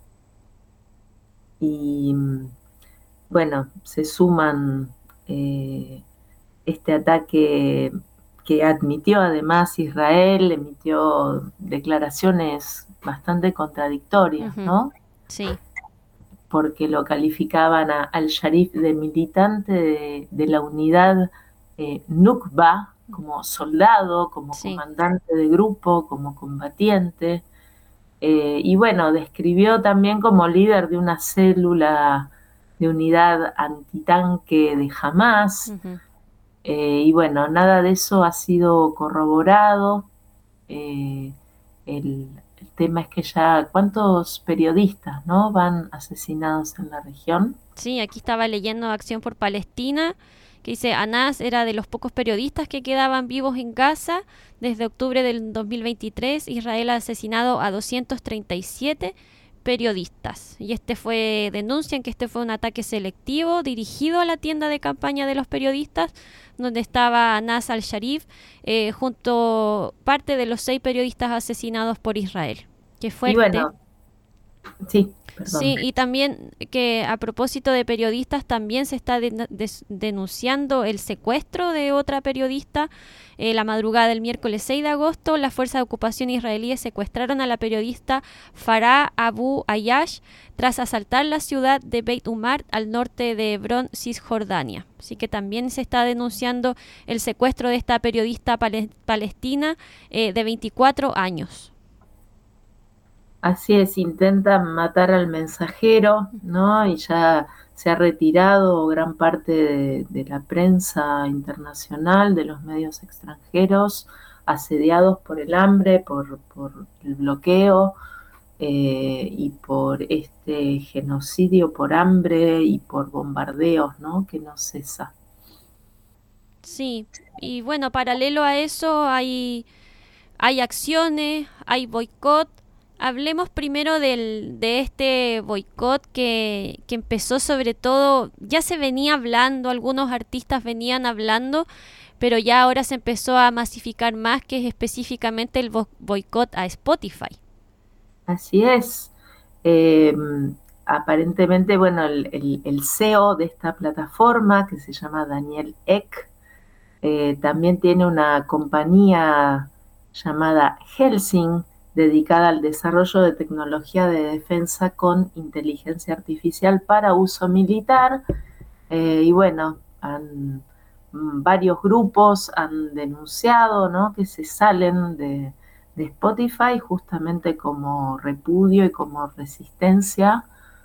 y bueno, se suman eh, este ataque que admitió además Israel, emitió declaraciones bastante contradictorias, uh-huh. ¿no? Sí. Porque lo calificaban a al-Sharif de militante de, de la unidad eh, Nukba, como soldado, como sí. comandante de grupo, como combatiente. Eh, y bueno, describió también como líder de una célula de unidad antitanque de Hamás. Uh-huh. Eh, y bueno, nada de eso ha sido corroborado. Eh, el, el tema es que ya, ¿cuántos periodistas, no, van asesinados en la región? Sí, aquí estaba leyendo Acción por Palestina, que dice, Anas era de los pocos periodistas que quedaban vivos en Gaza. Desde octubre del dos mil veintitrés, Israel ha asesinado a doscientos treinta y siete periodistas. Y este fue, denuncian que este fue un ataque selectivo dirigido a la tienda de campaña de los periodistas, donde estaba Anas al-Sharif, eh, junto parte de los seis periodistas asesinados por Israel. Qué fuerte. Y bueno, sí. Perdón. Sí, y también que a propósito de periodistas, también se está de, de, denunciando el secuestro de otra periodista. Eh, la madrugada del miércoles seis de agosto, las fuerzas de ocupación israelíes secuestraron a la periodista Farah Abu Ayash tras asaltar la ciudad de Beit Umar al norte de Hebrón, Cisjordania. Así que también se está denunciando el secuestro de esta periodista pale, palestina eh, de veinticuatro años. Así es, intentan matar al mensajero, ¿no? Y ya se ha retirado gran parte de, de la prensa internacional, de los medios extranjeros, asediados por el hambre, por, por el bloqueo eh, y por este genocidio por hambre y por bombardeos, ¿no? Que no cesa. Sí, y bueno, paralelo a eso hay, hay acciones, hay boicot. Hablemos primero del, de este boicot que, que empezó sobre todo, ya se venía hablando, algunos artistas venían hablando, pero ya ahora se empezó a masificar más, que es específicamente el bo- boicot a Spotify. Así es. Eh, aparentemente, bueno, el, el, el C E O de esta plataforma, que se llama Daniel Ek, eh, también tiene una compañía llamada Helsing, dedicada al desarrollo de tecnología de defensa con inteligencia artificial para uso militar. Eh, y bueno, han, varios grupos han denunciado, ¿no?, que se salen de, de Spotify justamente como repudio y como resistencia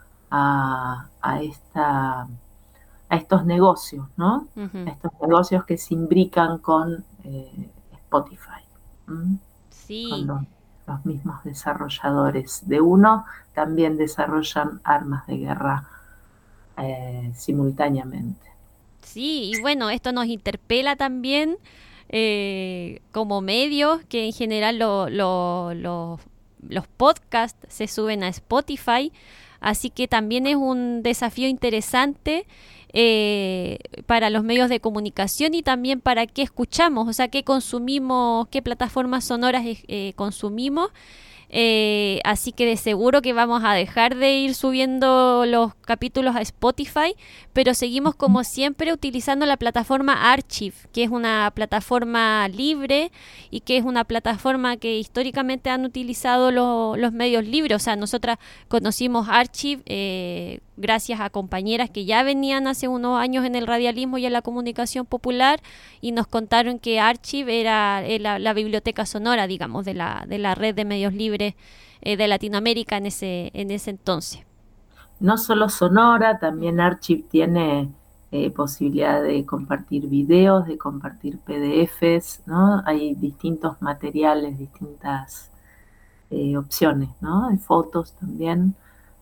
a, a, esta, a estos negocios, ¿no? Uh-huh. A estos negocios que se imbrican con eh, Spotify. ¿Mm? Sí. Con los, los mismos desarrolladores de uno también desarrollan armas de guerra eh, simultáneamente. Sí, y bueno, esto nos interpela también eh, como medios, que en general lo, lo, lo, los podcasts se suben a Spotify, así que también es un desafío interesante eh, para los medios de comunicación y también para qué escuchamos, o sea, qué consumimos, qué plataformas sonoras eh, consumimos. Eh, así que de seguro que vamos a dejar de ir subiendo los capítulos a Spotify, pero seguimos como siempre utilizando la plataforma Archive, que es una plataforma libre y que es una plataforma que históricamente han utilizado lo, los medios libres. O sea, nosotras conocimos Archive eh, gracias a compañeras que ya venían hace unos años en el radialismo y en la comunicación popular y nos contaron que Archive era, era la biblioteca sonora, digamos, de la, de la red de medios libres eh, de Latinoamérica en ese, en ese entonces. No solo sonora, también Archive tiene eh, posibilidad de compartir videos, de compartir P D Fs, ¿no? Hay distintos materiales, distintas eh, opciones, ¿no? Hay fotos también.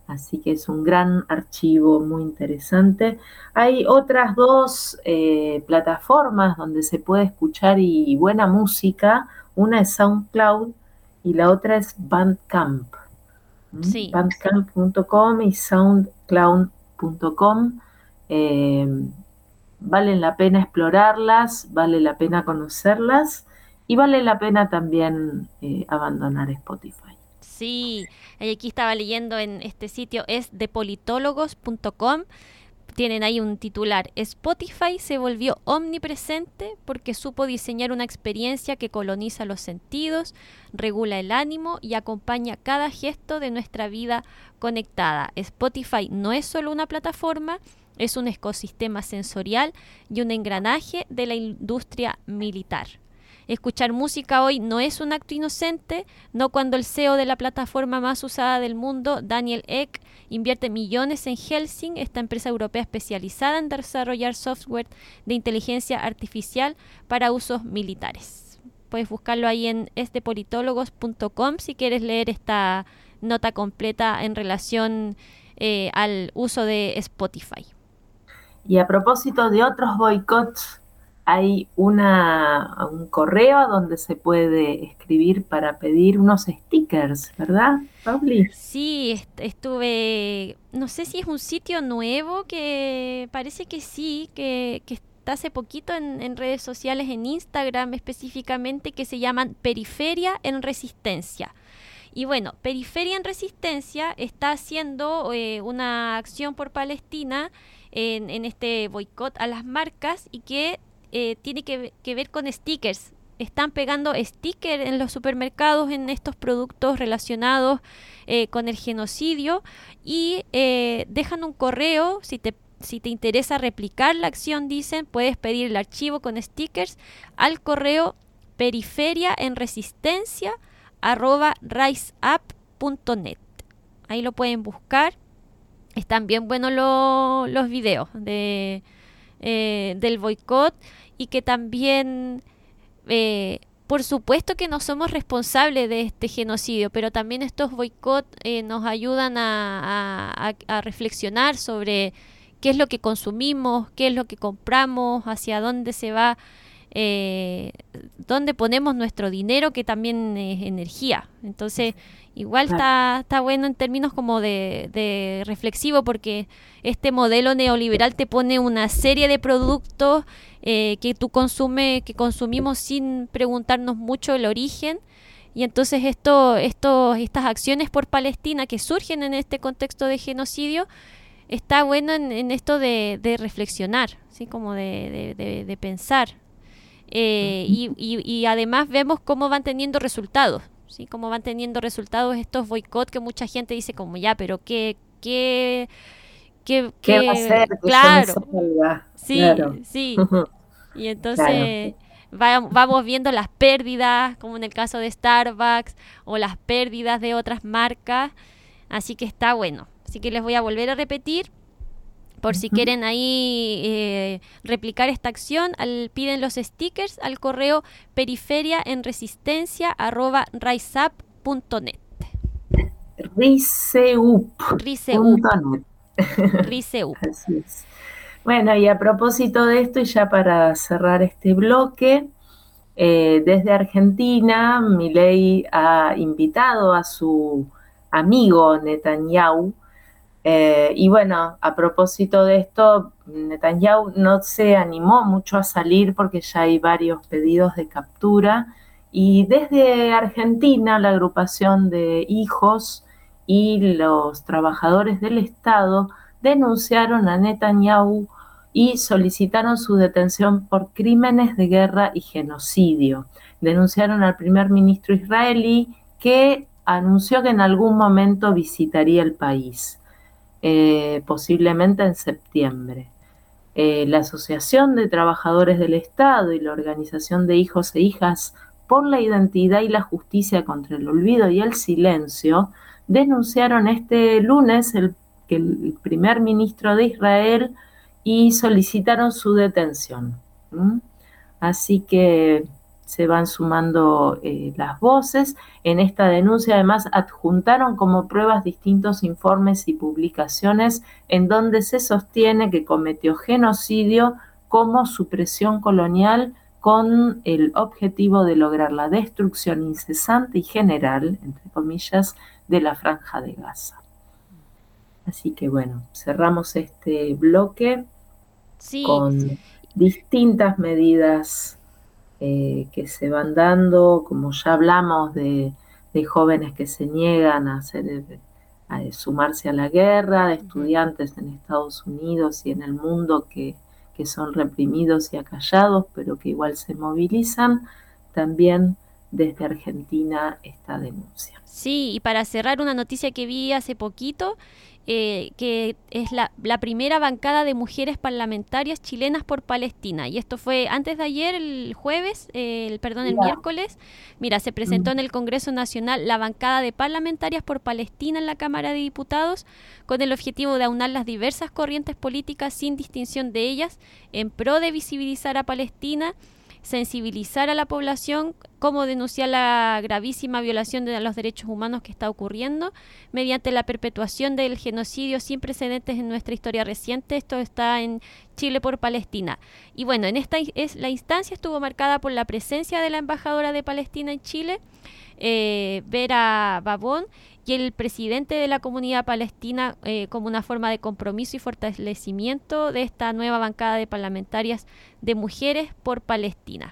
Así que es un gran archivo muy interesante. Hay otras dos eh, plataformas donde se puede escuchar y, y buena música. Una es SoundCloud y la otra es Bandcamp. ¿Mm? Sí. bandcamp punto com y soundcloud punto com. Eh, vale la pena explorarlas, vale la pena conocerlas y vale la pena también eh, abandonar Spotify. Sí, y aquí estaba leyendo en este sitio, es de politólogos punto com. Tienen ahí un titular: Spotify se volvió omnipresente porque supo diseñar una experiencia que coloniza los sentidos, regula el ánimo y acompaña cada gesto de nuestra vida conectada. Spotify no es solo una plataforma, es un ecosistema sensorial y un engranaje de la industria militar. Escuchar música hoy no es un acto inocente, no cuando el C E O de la plataforma más usada del mundo, Daniel Ek, invierte millones en Helsing, esta empresa europea especializada en desarrollar software de inteligencia artificial para usos militares. Puedes buscarlo ahí en es de politólogos punto com si quieres leer esta nota completa en relación eh, al uso de Spotify. Y a propósito de otros boicots, hay una, un correo donde se puede escribir para pedir unos stickers, ¿verdad, Pauli? Sí, est- estuve, no sé si es un sitio nuevo, que parece que sí, que, que está hace poquito en, en redes sociales, en Instagram específicamente, que se llaman Periferia en Resistencia. Y bueno, Periferia en Resistencia está haciendo eh, una acción por Palestina en, en este boicot a las marcas y que eh, tiene que, que ver con stickers. Están pegando stickers en los supermercados en estos productos relacionados eh, con el genocidio y eh, dejan un correo. Si te, si te interesa replicar la acción, dicen, puedes pedir el archivo con stickers al correo periferia en resistencia arroba riseup punto net. Ahí lo pueden buscar. Están bien buenos lo, los videos de, eh, del boicot, y que también, eh, por supuesto que no somos responsables de este genocidio, pero también estos boicots eh, nos ayudan a, a, a reflexionar sobre qué es lo que consumimos, qué es lo que compramos, hacia dónde se va, eh, dónde ponemos nuestro dinero, que también es energía. Entonces, igual está, está bueno en términos como de, de reflexivo, porque este modelo neoliberal te pone una serie de productos eh, que tú consume, que consumimos sin preguntarnos mucho el origen. Y entonces esto, esto, estas acciones por Palestina que surgen en este contexto de genocidio, está bueno en, en esto de, de reflexionar, ¿sí? Como de, de, de, de pensar. Eh, y, y, y además vemos cómo van teniendo resultados, ¿sí? Cómo van teniendo resultados estos boicots, que mucha gente dice como ya, pero qué, qué, qué, ¿Qué va a hacer? Que claro, yo me salga. sí, Claro. sí. Y entonces va, vamos viendo las pérdidas, como en el caso de Starbucks, o las pérdidas de otras marcas. Así que está bueno. Así que les voy a volver a repetir, por si uh-huh. quieren ahí eh, replicar esta acción, al, piden los stickers al correo periferia en resistencia arroba riseup punto net. Riseup. Riseup. Riseup. Así es. Bueno, y a propósito de esto, y ya para cerrar este bloque, eh, desde Argentina, Milei ha invitado a su amigo Netanyahu. Eh, y bueno, a propósito de esto, Netanyahu no se animó mucho a salir porque ya hay varios pedidos de captura, y desde Argentina la agrupación de hijos y los trabajadores del Estado denunciaron a Netanyahu y solicitaron su detención por crímenes de guerra y genocidio. Denunciaron al primer ministro israelí, que anunció que en algún momento visitaría el país. Eh, posiblemente en septiembre. Eh, la Asociación de Trabajadores del Estado y la Organización de Hijos e Hijas por la Identidad y la Justicia contra el Olvido y el Silencio denunciaron este lunes el, el primer ministro de Israel y solicitaron su detención. ¿Mm? Así que se van sumando eh, las voces. En esta denuncia además adjuntaron como pruebas distintos informes y publicaciones en donde se sostiene que cometió genocidio como supresión colonial con el objetivo de lograr la destrucción incesante y general, entre comillas, de la Franja de Gaza. Así que bueno, cerramos este bloque sí. con distintas medidas Eh, que se van dando, como ya hablamos de, de jóvenes que se niegan a, hacer, a sumarse a la guerra, de estudiantes en Estados Unidos y en el mundo que, que son reprimidos y acallados, pero que igual se movilizan. También desde Argentina esta denuncia. Sí, y para cerrar, una noticia que vi hace poquito, eh, que es la, la primera bancada de mujeres parlamentarias chilenas por Palestina. Y esto fue antes de ayer, el jueves, eh, el, perdón, el Mira. miércoles. Mira, se presentó Mm. en el Congreso Nacional la bancada de parlamentarias por Palestina en la Cámara de Diputados, con el objetivo de aunar las diversas corrientes políticas sin distinción de ellas, en pro de visibilizar a Palestina, sensibilizar a la población, cómo denunciar la gravísima violación de los derechos humanos que está ocurriendo mediante la perpetuación del genocidio sin precedentes en nuestra historia reciente. Esto está en Chile por Palestina. Y bueno, en esta es la instancia estuvo marcada por la presencia de la embajadora de Palestina en Chile, eh, Vera Babón, y el presidente de la comunidad palestina, eh, como una forma de compromiso y fortalecimiento de esta nueva bancada de parlamentarias de mujeres por Palestina.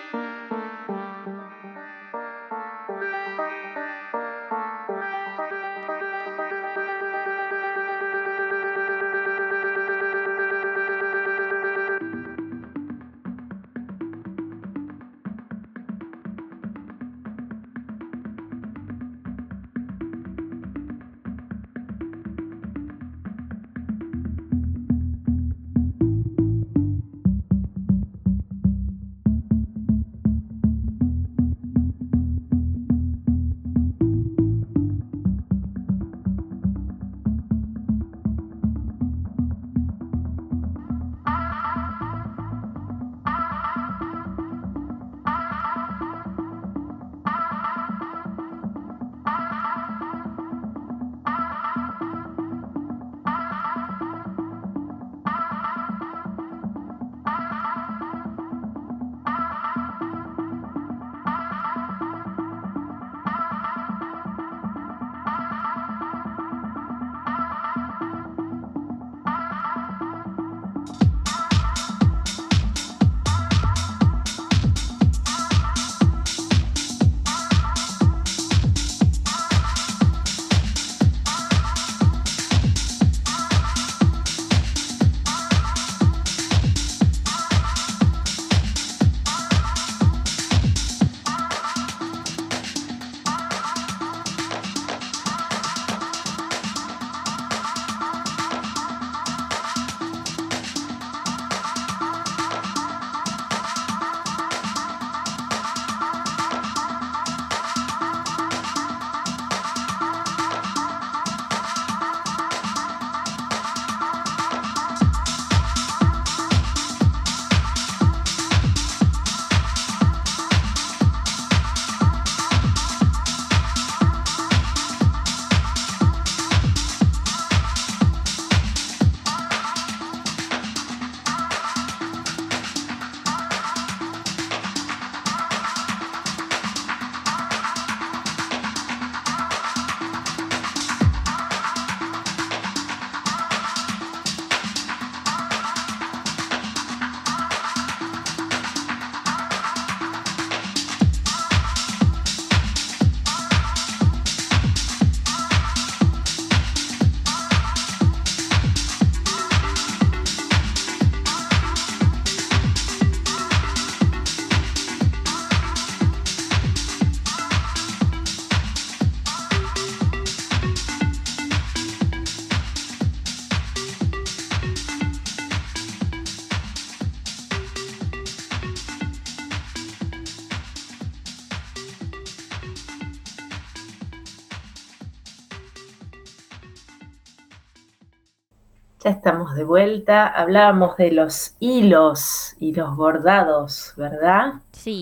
Ya estamos de vuelta. Hablábamos de los hilos y los bordados, ¿verdad? Sí.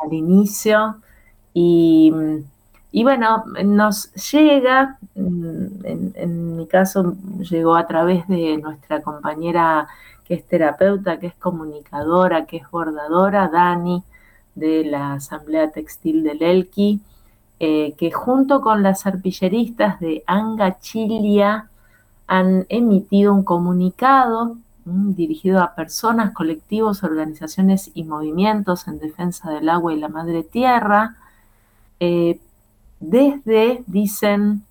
al inicio. Y, y bueno, nos llega, en, en mi caso llegó a través de nuestra compañera que es terapeuta, que es comunicadora, que es bordadora, Dani, de la Asamblea Textil del Elqui, eh, que junto con las arpilleristas de Angachilia han emitido un comunicado mm, dirigido a personas, colectivos, organizaciones y movimientos en defensa del agua y la madre tierra, eh, desde, dicen,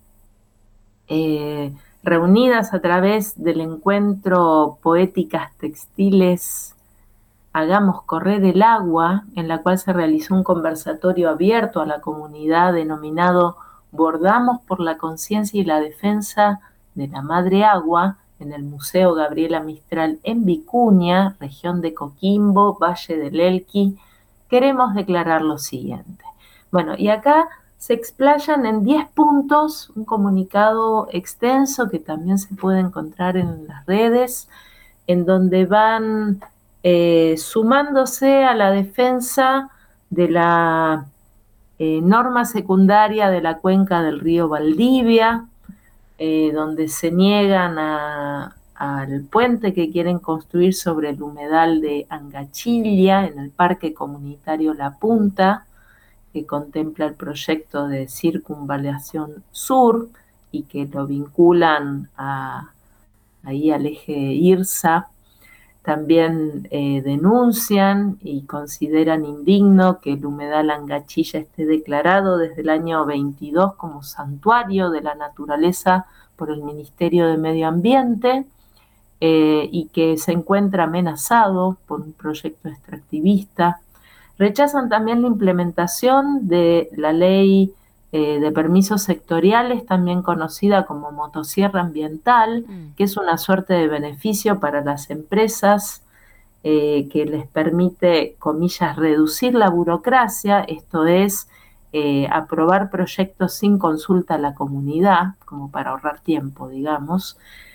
eh, reunidas a través del encuentro Poéticas Textiles Hagamos Correr el Agua, en la cual se realizó un conversatorio abierto a la comunidad denominado Bordamos por la conciencia y la defensa de la madre agua, en el Museo Gabriela Mistral en Vicuña, región de Coquimbo, Valle del Elqui. Queremos declarar lo siguiente. Bueno, y acá se explayan en diez puntos, un comunicado extenso que también se puede encontrar en las redes, en donde van eh, sumándose a la defensa de la eh, norma secundaria de la cuenca del río Valdivia, eh, donde se niegan a, al puente que quieren construir sobre el humedal de Angachilia, en el Parque Comunitario La Punta, que contempla el proyecto de circunvalación sur y que lo vinculan a, ahí al eje IRSA. También eh, denuncian y consideran indigno que el humedal Angachilla esté declarado desde el año veintidós como santuario de la naturaleza por el Ministerio de Medio Ambiente eh, y que se encuentra amenazado por un proyecto extractivista. Rechazan también la implementación de la ley eh, de permisos sectoriales, también conocida como motosierra ambiental, mm. que es una suerte de beneficio para las empresas eh, que les permite, comillas, reducir la burocracia, esto es, eh, aprobar proyectos sin consulta a la comunidad, como para ahorrar tiempo, digamos.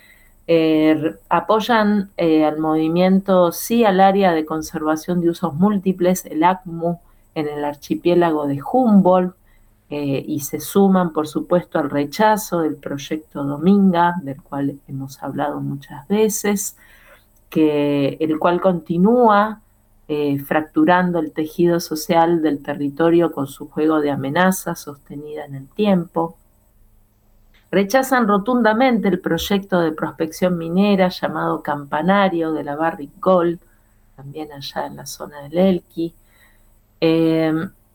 Eh, apoyan eh, al movimiento Sí al Área de Conservación de Usos Múltiples, el A C M U, en el archipiélago de Humboldt, eh, y se suman, por supuesto, al rechazo del proyecto Dominga, del cual hemos hablado muchas veces, que, el cual continúa eh, fracturando el tejido social del territorio con su juego de amenaza sostenida en el tiempo. Rechazan rotundamente el proyecto de prospección minera llamado Campanario de la Barrick Gold, también allá en la zona del Elqui. Eh,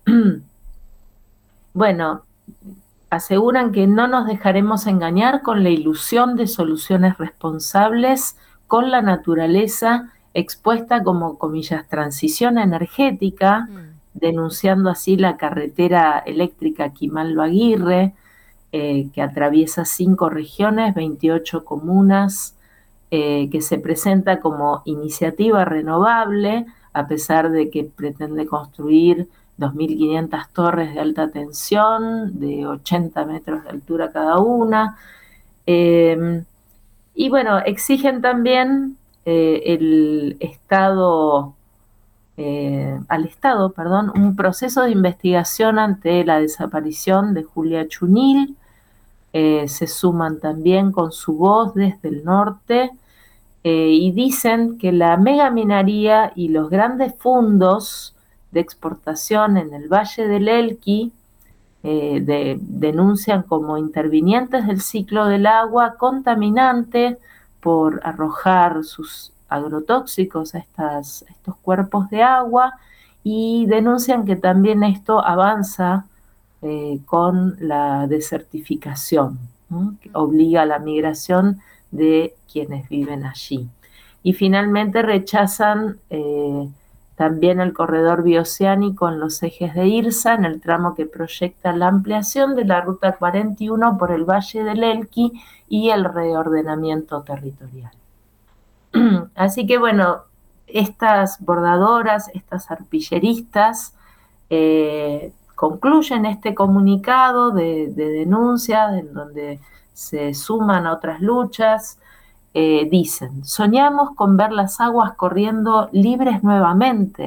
bueno, aseguran que no nos dejaremos engañar con la ilusión de soluciones responsables con la naturaleza expuesta como, comillas, transición energética, mm. denunciando así la carretera eléctrica Quimallo-Aguirre, Eh, que atraviesa cinco regiones, veintiocho comunas, eh, que se presenta como iniciativa renovable, a pesar de que pretende construir dos mil quinientas torres de alta tensión, de ochenta metros de altura cada una. Eh, y bueno, exigen también eh, el Estado, eh, al Estado, perdón, un proceso de investigación ante la desaparición de Julia Chunil. Eh, se suman también con su voz desde el norte eh, y dicen que la megaminería y los grandes fondos de exportación en el Valle del Elqui eh, de, denuncian como intervinientes del ciclo del agua contaminante por arrojar sus agrotóxicos a, estas, a estos cuerpos de agua, y denuncian que también esto avanza Eh, con la desertificación, ¿no? Que obliga a la migración de quienes viven allí. Y finalmente rechazan eh, también el corredor bioceánico en los ejes de IRSA, en el tramo que proyecta la ampliación de la ruta cuarenta y uno por el Valle del Elqui y el reordenamiento territorial. Así que bueno, estas bordadoras, estas arpilleristas, eh, concluyen este comunicado de, de denuncia, en donde se suman a otras luchas. Eh, dicen: soñamos con ver las aguas corriendo libres nuevamente,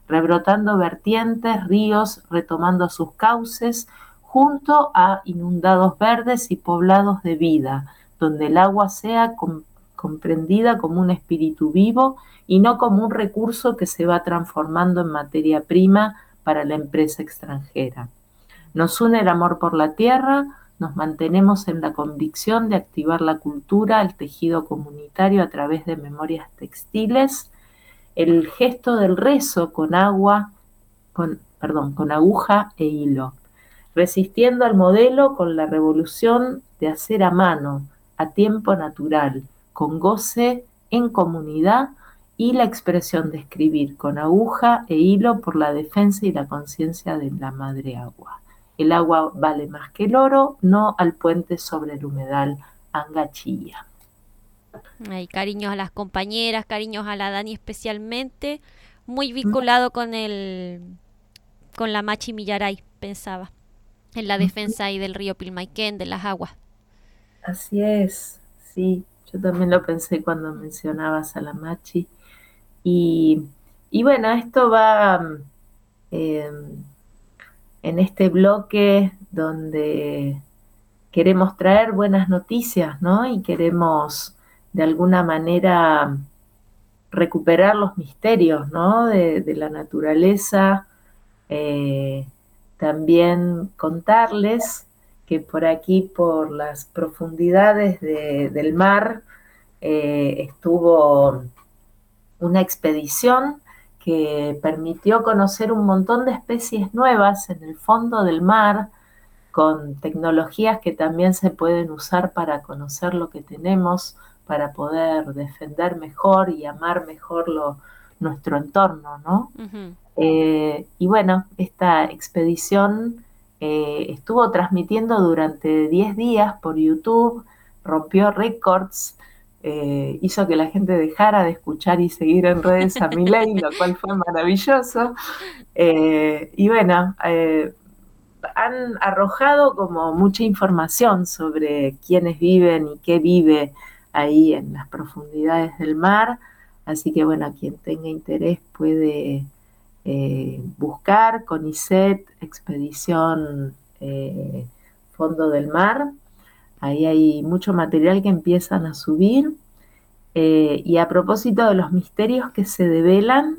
rebrotando vertientes, ríos retomando sus cauces, junto a inundados verdes y poblados de vida, donde el agua sea com- comprendida como un espíritu vivo y no como un recurso que se va transformando en materia prima para la empresa extranjera. Nos une el amor por la tierra, nos mantenemos en la convicción de activar la cultura, el tejido comunitario a través de memorias textiles, el gesto del rezo con agua, con, perdón, con aguja e hilo, resistiendo al modelo con la revolución de hacer a mano, a tiempo natural, con goce en comunidad y la expresión de escribir con aguja e hilo por la defensa y la conciencia de la madre agua. El agua vale más que el oro, no al puente sobre el humedal Angachilla. Ay, cariños a las compañeras, cariños a la Dani especialmente, muy vinculado con el con la Machi Millaray, pensaba, en la defensa ahí del río Pilmaiquén, de las aguas. Así es, sí, yo también lo pensé cuando mencionabas a la Machi. Y, y bueno, esto va eh, en este bloque donde queremos traer buenas noticias, ¿no? Y queremos de alguna manera recuperar los misterios, ¿no? de, de la naturaleza. Eh, también contarles que por aquí, por las profundidades de, del mar, eh, estuvo una expedición que permitió conocer un montón de especies nuevas en el fondo del mar, con tecnologías que también se pueden usar para conocer lo que tenemos, para poder defender mejor y amar mejor lo, nuestro entorno, ¿no? Uh-huh. Eh, y bueno, esta expedición eh, estuvo transmitiendo durante diez días por YouTube, rompió récords, eh, hizo que la gente dejara de escuchar y seguir en redes a Milei, lo cual fue maravilloso. Eh, y bueno, eh, han arrojado como mucha información sobre quiénes viven y qué vive ahí en las profundidades del mar, así que bueno, quien tenga interés puede eh, buscar CONICET, Expedición eh, Fondo del Mar, ahí hay mucho material que empiezan a subir, eh, y a propósito de los misterios que se develan,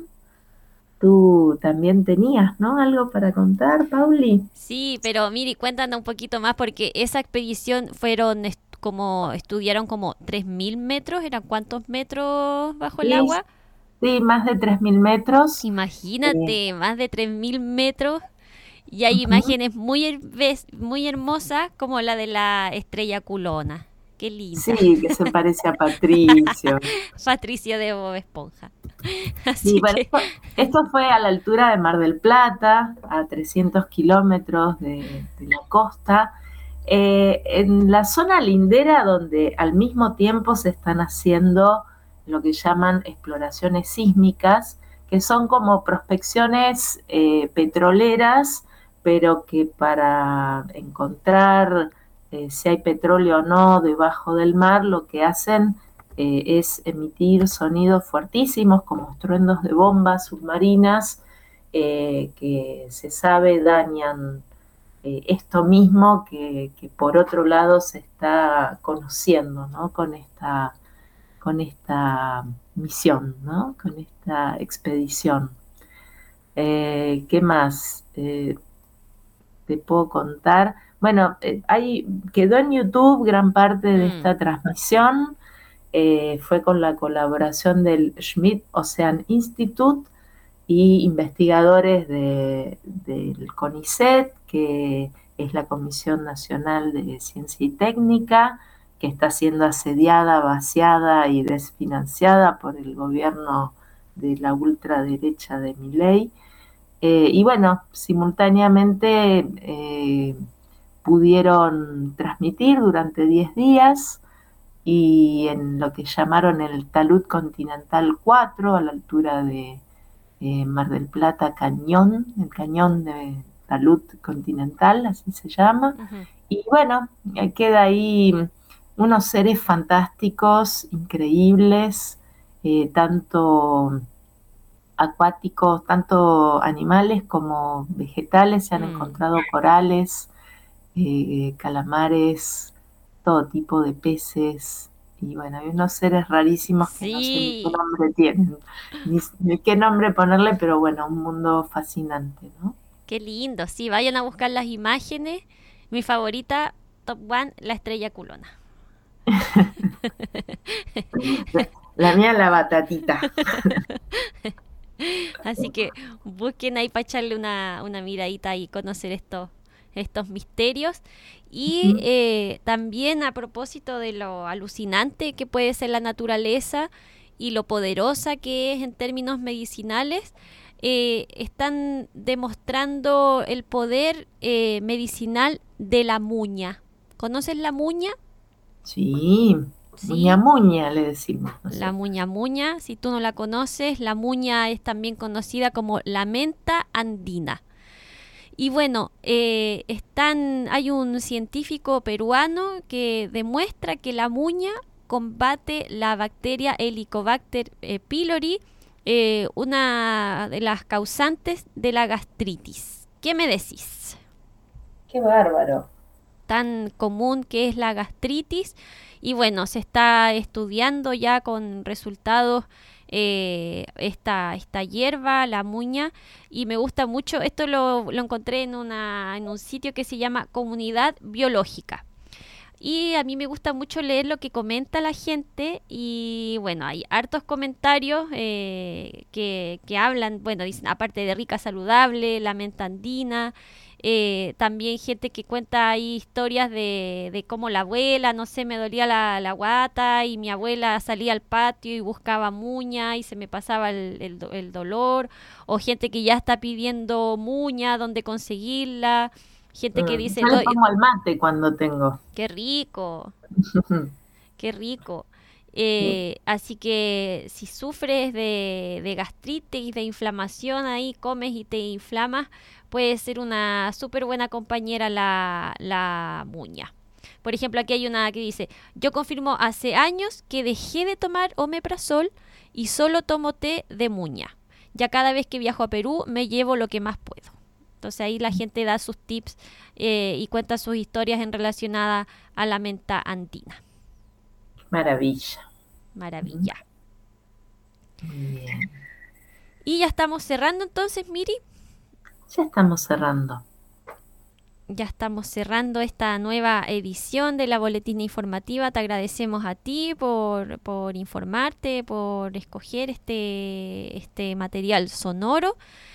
tú también tenías, ¿no? Algo para contar, Pauli. Sí, pero Miri, cuéntanos un poquito más, porque esa expedición fueron est- como, estudiaron como tres mil metros, ¿eran cuántos metros bajo el Sí, agua? Sí, más de tres mil metros. Imagínate, eh, más de tres mil metros, y hay uh-huh. imágenes muy, her- muy hermosas, como la de la estrella culona. Qué linda. Sí, que se parece a Patricio. Patricio de Bob Esponja. Así sí, bueno, que... esto, esto fue a la altura de Mar del Plata, a trescientos kilómetros de, de la costa, eh, en la zona lindera donde al mismo tiempo se están haciendo lo que llaman exploraciones sísmicas, que son como prospecciones eh, petroleras, pero que para encontrar eh, si hay petróleo o no debajo del mar, lo que hacen eh, es emitir sonidos fuertísimos como estruendos de bombas submarinas eh, que se sabe dañan eh, esto mismo que, que por otro lado se está conociendo, ¿no? con esta con esta misión, ¿no? Con esta expedición. Eh, ¿Qué más eh, te puedo contar? Bueno, eh, ahí quedó en YouTube gran parte de mm. esta transmisión. Eh, fue con la colaboración del Schmidt Ocean Institute y investigadores de, del CONICET, que es la Comisión Nacional de Ciencia y Técnica, que está siendo asediada, vaciada y desfinanciada por el gobierno de la ultraderecha de Milei. Eh, y bueno, simultáneamente eh, pudieron transmitir durante diez días y en lo que llamaron el Talud Continental cuatro, a la altura de eh, Mar del Plata, Cañón, el cañón de Talud Continental, así se llama. Uh-huh. Y bueno, queda ahí unos seres fantásticos, increíbles, eh, tanto acuáticos, tanto animales como vegetales, se han Mm. encontrado corales, eh, calamares, todo tipo de peces, y bueno, hay unos seres rarísimos que no sé ni qué Sí, nombre tienen, ni, ni qué nombre ponerle, pero bueno, un mundo fascinante, ¿no? qué lindo. Sí, vayan a buscar las imágenes. Mi favorita, top one, la estrella culona. La, la mía, la batatita. Así que busquen ahí para echarle una, una miradita y conocer estos, estos misterios. Y Ujú. eh, también a propósito de lo alucinante que puede ser la naturaleza y lo poderosa que es en términos medicinales, eh, están demostrando el poder eh, medicinal de la muña. ¿Conoces la muña? Sí, muña Sí, muña le decimos la nosotros. muña muña. Si tú no la conoces, la muña es también conocida como la menta andina. Y bueno, eh, están, hay un científico peruano que demuestra que la muña combate la bacteria Helicobacter eh, pylori, eh, una de las causantes de la gastritis. ¿Qué me decís? Qué bárbaro. Tan común que es la gastritis y bueno, se está estudiando ya con resultados eh, esta, esta hierba, la muña, y me gusta mucho, esto lo, lo encontré en, una, en un sitio que se llama Comunidad Biológica. Y a mí me gusta mucho leer lo que comenta la gente y bueno, hay hartos comentarios eh, que, que hablan, bueno, dicen, aparte de rica, saludable, la menta andina, eh, también gente que cuenta ahí historias de, de cómo la abuela, no sé, me dolía la, la guata y mi abuela salía al patio y buscaba muña y se me pasaba el, el do- el dolor, o gente que ya está pidiendo muña, dónde conseguirla, gente que Mm, dice, yo le "Doy- pongo al mate cuando tengo. qué rico, qué rico. Eh, así que si sufres de, de gastritis, de inflamación ahí, comes y te inflamas, puede ser una súper buena compañera la, la muña. Por ejemplo, aquí hay una que dice, yo confirmo hace años que dejé de tomar omeprazol y solo tomo té de muña. Ya cada vez que viajo a Perú me llevo lo que más puedo. Entonces ahí la gente da sus tips eh, y cuenta sus historias en relacionada a la menta andina. Maravilla. Maravilla. Muy bien. Y ya estamos cerrando entonces, Miri. Ya estamos cerrando. Ya estamos cerrando esta nueva edición de la Boletina Informativa. Te agradecemos a ti por, por informarte, por escoger este, este material sonoro.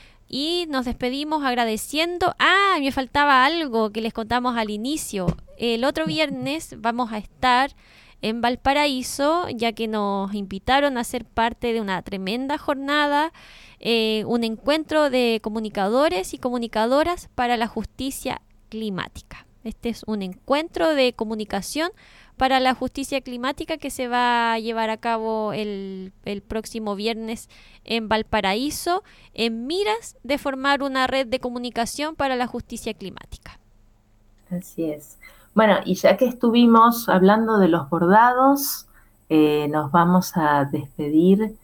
Y nos despedimos agradeciendo. Ah, me faltaba algo que les contamos al inicio. El otro viernes vamos a estar en Valparaíso, ya que nos invitaron a ser parte de una tremenda jornada, eh, un encuentro de comunicadores y comunicadoras para la justicia climática. Este es un encuentro de comunicación para la justicia climática que se va a llevar a cabo el, el próximo viernes en Valparaíso, en miras de formar una red de comunicación para la justicia climática. Así es. Bueno, y ya que estuvimos hablando de los bordados, eh, nos vamos a despedir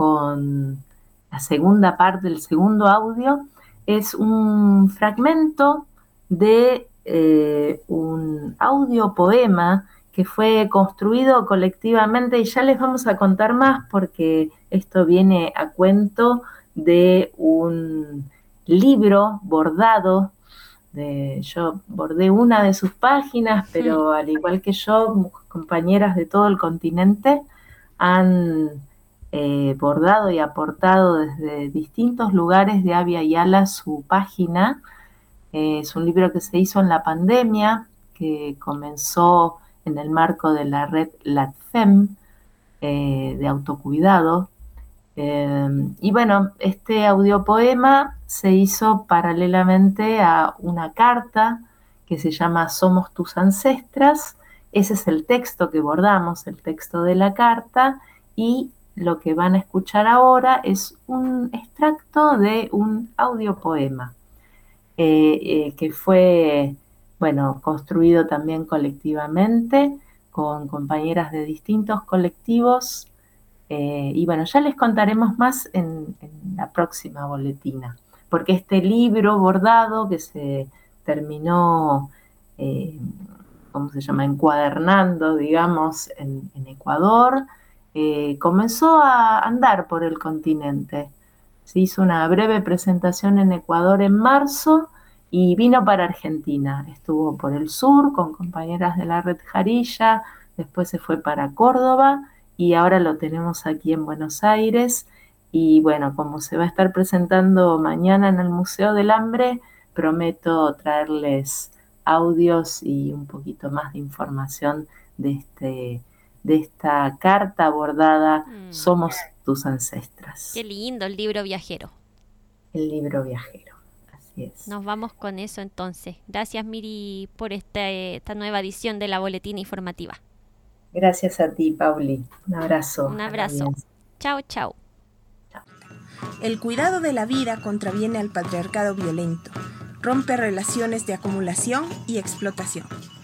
con la segunda parte, el segundo audio. Es un fragmento de eh, un audio poema que fue construido colectivamente, y ya les vamos a contar más porque esto viene a cuento de un libro bordado. De, yo bordé una de sus páginas, pero al igual que yo, compañeras de todo el continente han eh, bordado y aportado desde distintos lugares de Abya Yala su página. Eh, es un libro que se hizo en la pandemia, que comenzó en el marco de la red LATFEM eh, de autocuidado. Eh, y bueno, este audiopoema se hizo paralelamente a una carta que se llama Somos tus ancestras. Ese es el texto que bordamos, el texto de la carta, y lo que van a escuchar ahora es un extracto de un audiopoema eh, eh, que fue, bueno, construido también colectivamente con compañeras de distintos colectivos. Eh, y bueno, ya les contaremos más en, en la próxima boletina, porque este libro bordado que se terminó, eh, ¿cómo se llama?, encuadernando, digamos, en, en Ecuador, eh, comenzó a andar por el continente. Se hizo una breve presentación en Ecuador en marzo y vino para Argentina. Estuvo por el sur con compañeras de la Red Jarilla, después se fue para Córdoba y ahora lo tenemos aquí en Buenos Aires. Y bueno, como se va a estar presentando mañana en el Museo del Hambre, prometo traerles audios y un poquito más de información de, este, de esta carta bordada, mm. Somos tus ancestras. Qué lindo el libro viajero. El libro viajero, así es. Nos vamos con eso entonces. Gracias, Miri, por este, esta nueva edición de la Boletina Informativa. Gracias a ti, Pauli. Un abrazo. Un abrazo. Chao, chao. El cuidado de la vida contraviene al patriarcado violento, rompe relaciones de acumulación y explotación.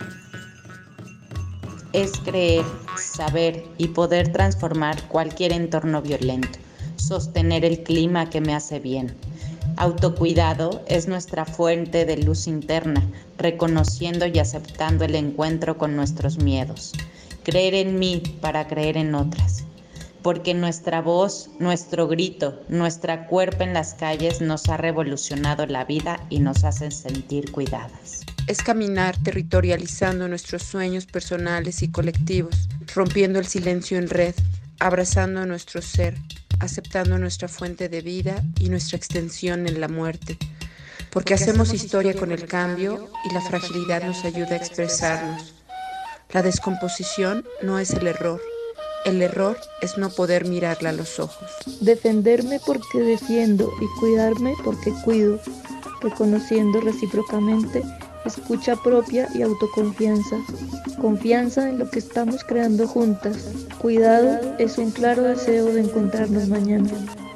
Es creer, saber y poder transformar cualquier entorno violento, sostener el clima que me hace bien. Autocuidado es nuestra fuente de luz interna, reconociendo y aceptando el encuentro con nuestros miedos. Creer en mí para creer en otras. Porque nuestra voz, nuestro grito, nuestra cuerpo en las calles nos ha revolucionado la vida y nos hacen sentir cuidadas. Es caminar territorializando nuestros sueños personales y colectivos, rompiendo el silencio en red, abrazando a nuestro ser, aceptando nuestra fuente de vida y nuestra extensión en la muerte. Porque, Porque hacemos historia con el cambio y la fragilidad nos ayuda a expresarnos. La descomposición no es el error. El error es no poder mirarla a los ojos. Defenderme porque defiendo y cuidarme porque cuido, reconociendo recíprocamente escucha propia y autoconfianza. Confianza en lo que estamos creando juntas. Cuidado es un claro deseo de encontrarnos mañana.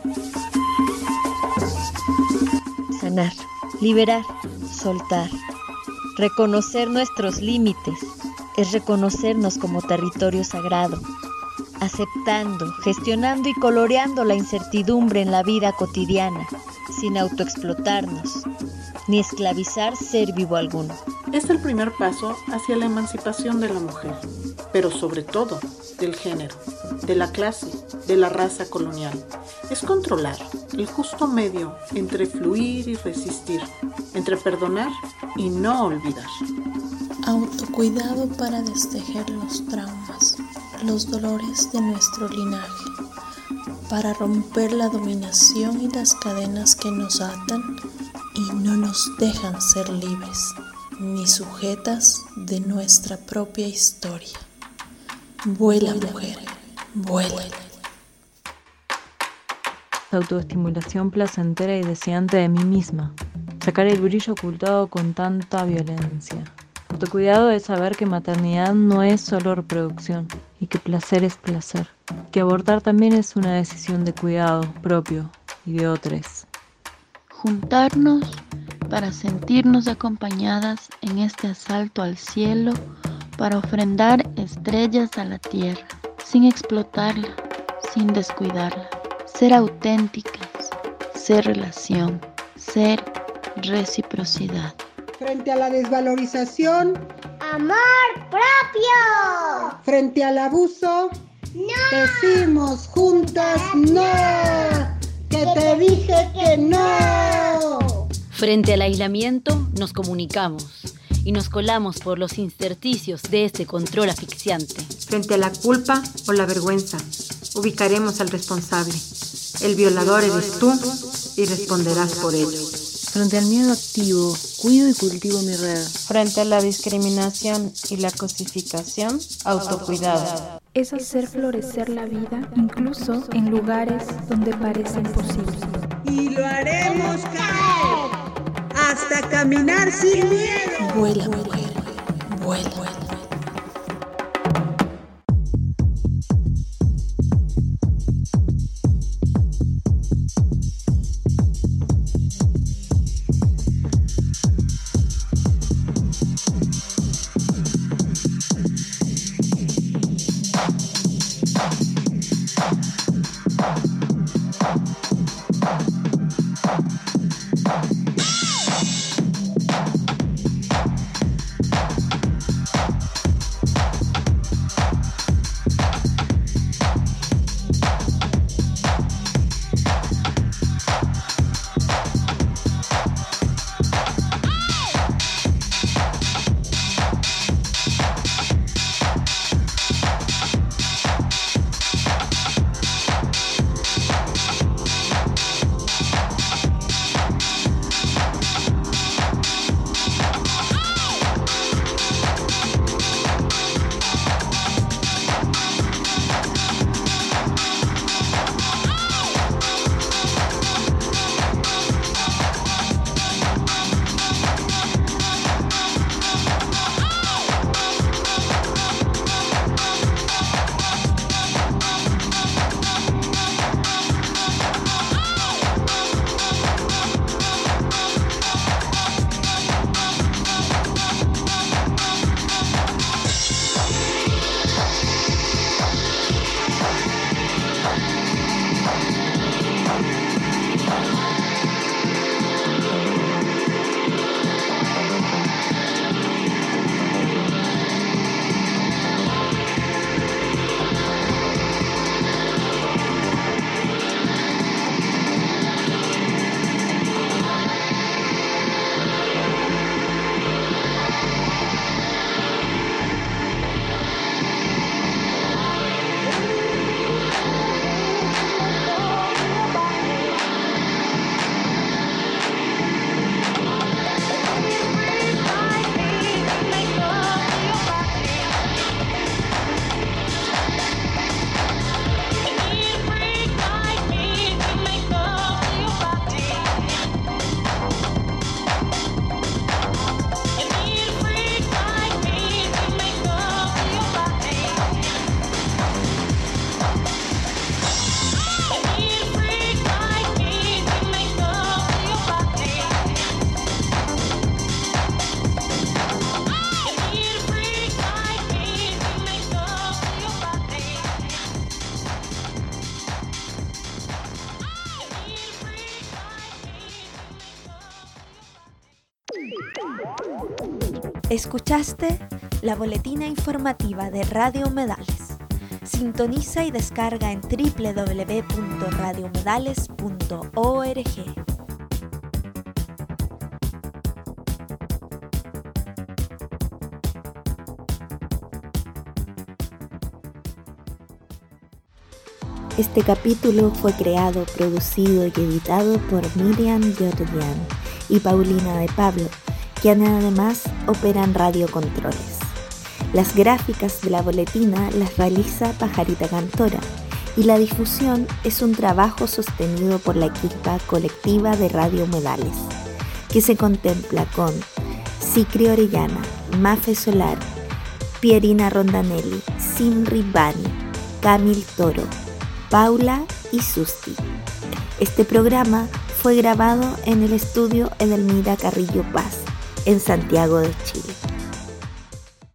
Sanar, liberar, soltar. Reconocer nuestros límites es reconocernos como territorio sagrado. Aceptando, gestionando y coloreando la incertidumbre en la vida cotidiana, sin autoexplotarnos, ni esclavizar ser vivo alguno. Es el primer paso hacia la emancipación de la mujer, pero sobre todo del género, de la clase, de la raza colonial. Es controlar el justo medio entre fluir y resistir, entre perdonar y no olvidar. Autocuidado para destejer los traumas, los dolores de nuestro linaje, para romper la dominación y las cadenas que nos atan y no nos dejan ser libres, ni sujetas de nuestra propia historia. Vuela, mujer, vuela. Autoestimulación placentera y deseante de mí misma. Sacar el brillo ocultado con tanta violencia. Autocuidado es saber que maternidad no es solo reproducción y que placer es placer. Que abortar también es una decisión de cuidado propio y de otros. Juntarnos para sentirnos acompañadas en este asalto al cielo, para ofrendar estrellas a la tierra, sin explotarla, sin descuidarla. Ser auténticas, ser relación, ser reciprocidad. Frente a la desvalorización, amor propio. Frente al abuso, no. Decimos juntas no, que te dije que no. Frente al aislamiento, nos comunicamos y nos colamos por los intersticios de este control asfixiante. Frente a la culpa o la vergüenza, ubicaremos al responsable. El violador eres tú y responderás por ello. Frente al miedo activo, cuido y cultivo mi red. Frente a la discriminación y la cosificación, autocuidado. Es hacer florecer la vida incluso en lugares donde parece imposible. Y lo haremos caer hasta caminar sin miedo. Vuela, mujer, vuela, vuela. Bye. Escuchaste la boletina informativa de Radio Humedales. Sintoniza y descarga en doble u doble u doble u punto radio humedales punto org. Este capítulo fue creado, producido y editado por Miriam Jordian y Paulina de Pablo, quienes además operan radiocontroles. Las gráficas de la boletina las realiza Pajarita Cantora y la difusión es un trabajo sostenido por la equipa colectiva de Radio Humedales, que se contempla con Sicri Orellana, Mafe Solar, Pierina Rondanelli, Simri Bani, Camil Toro, Paula y Susti. Este programa fue grabado en el estudio Edelmira Carrillo Paz, en Santiago de Chile.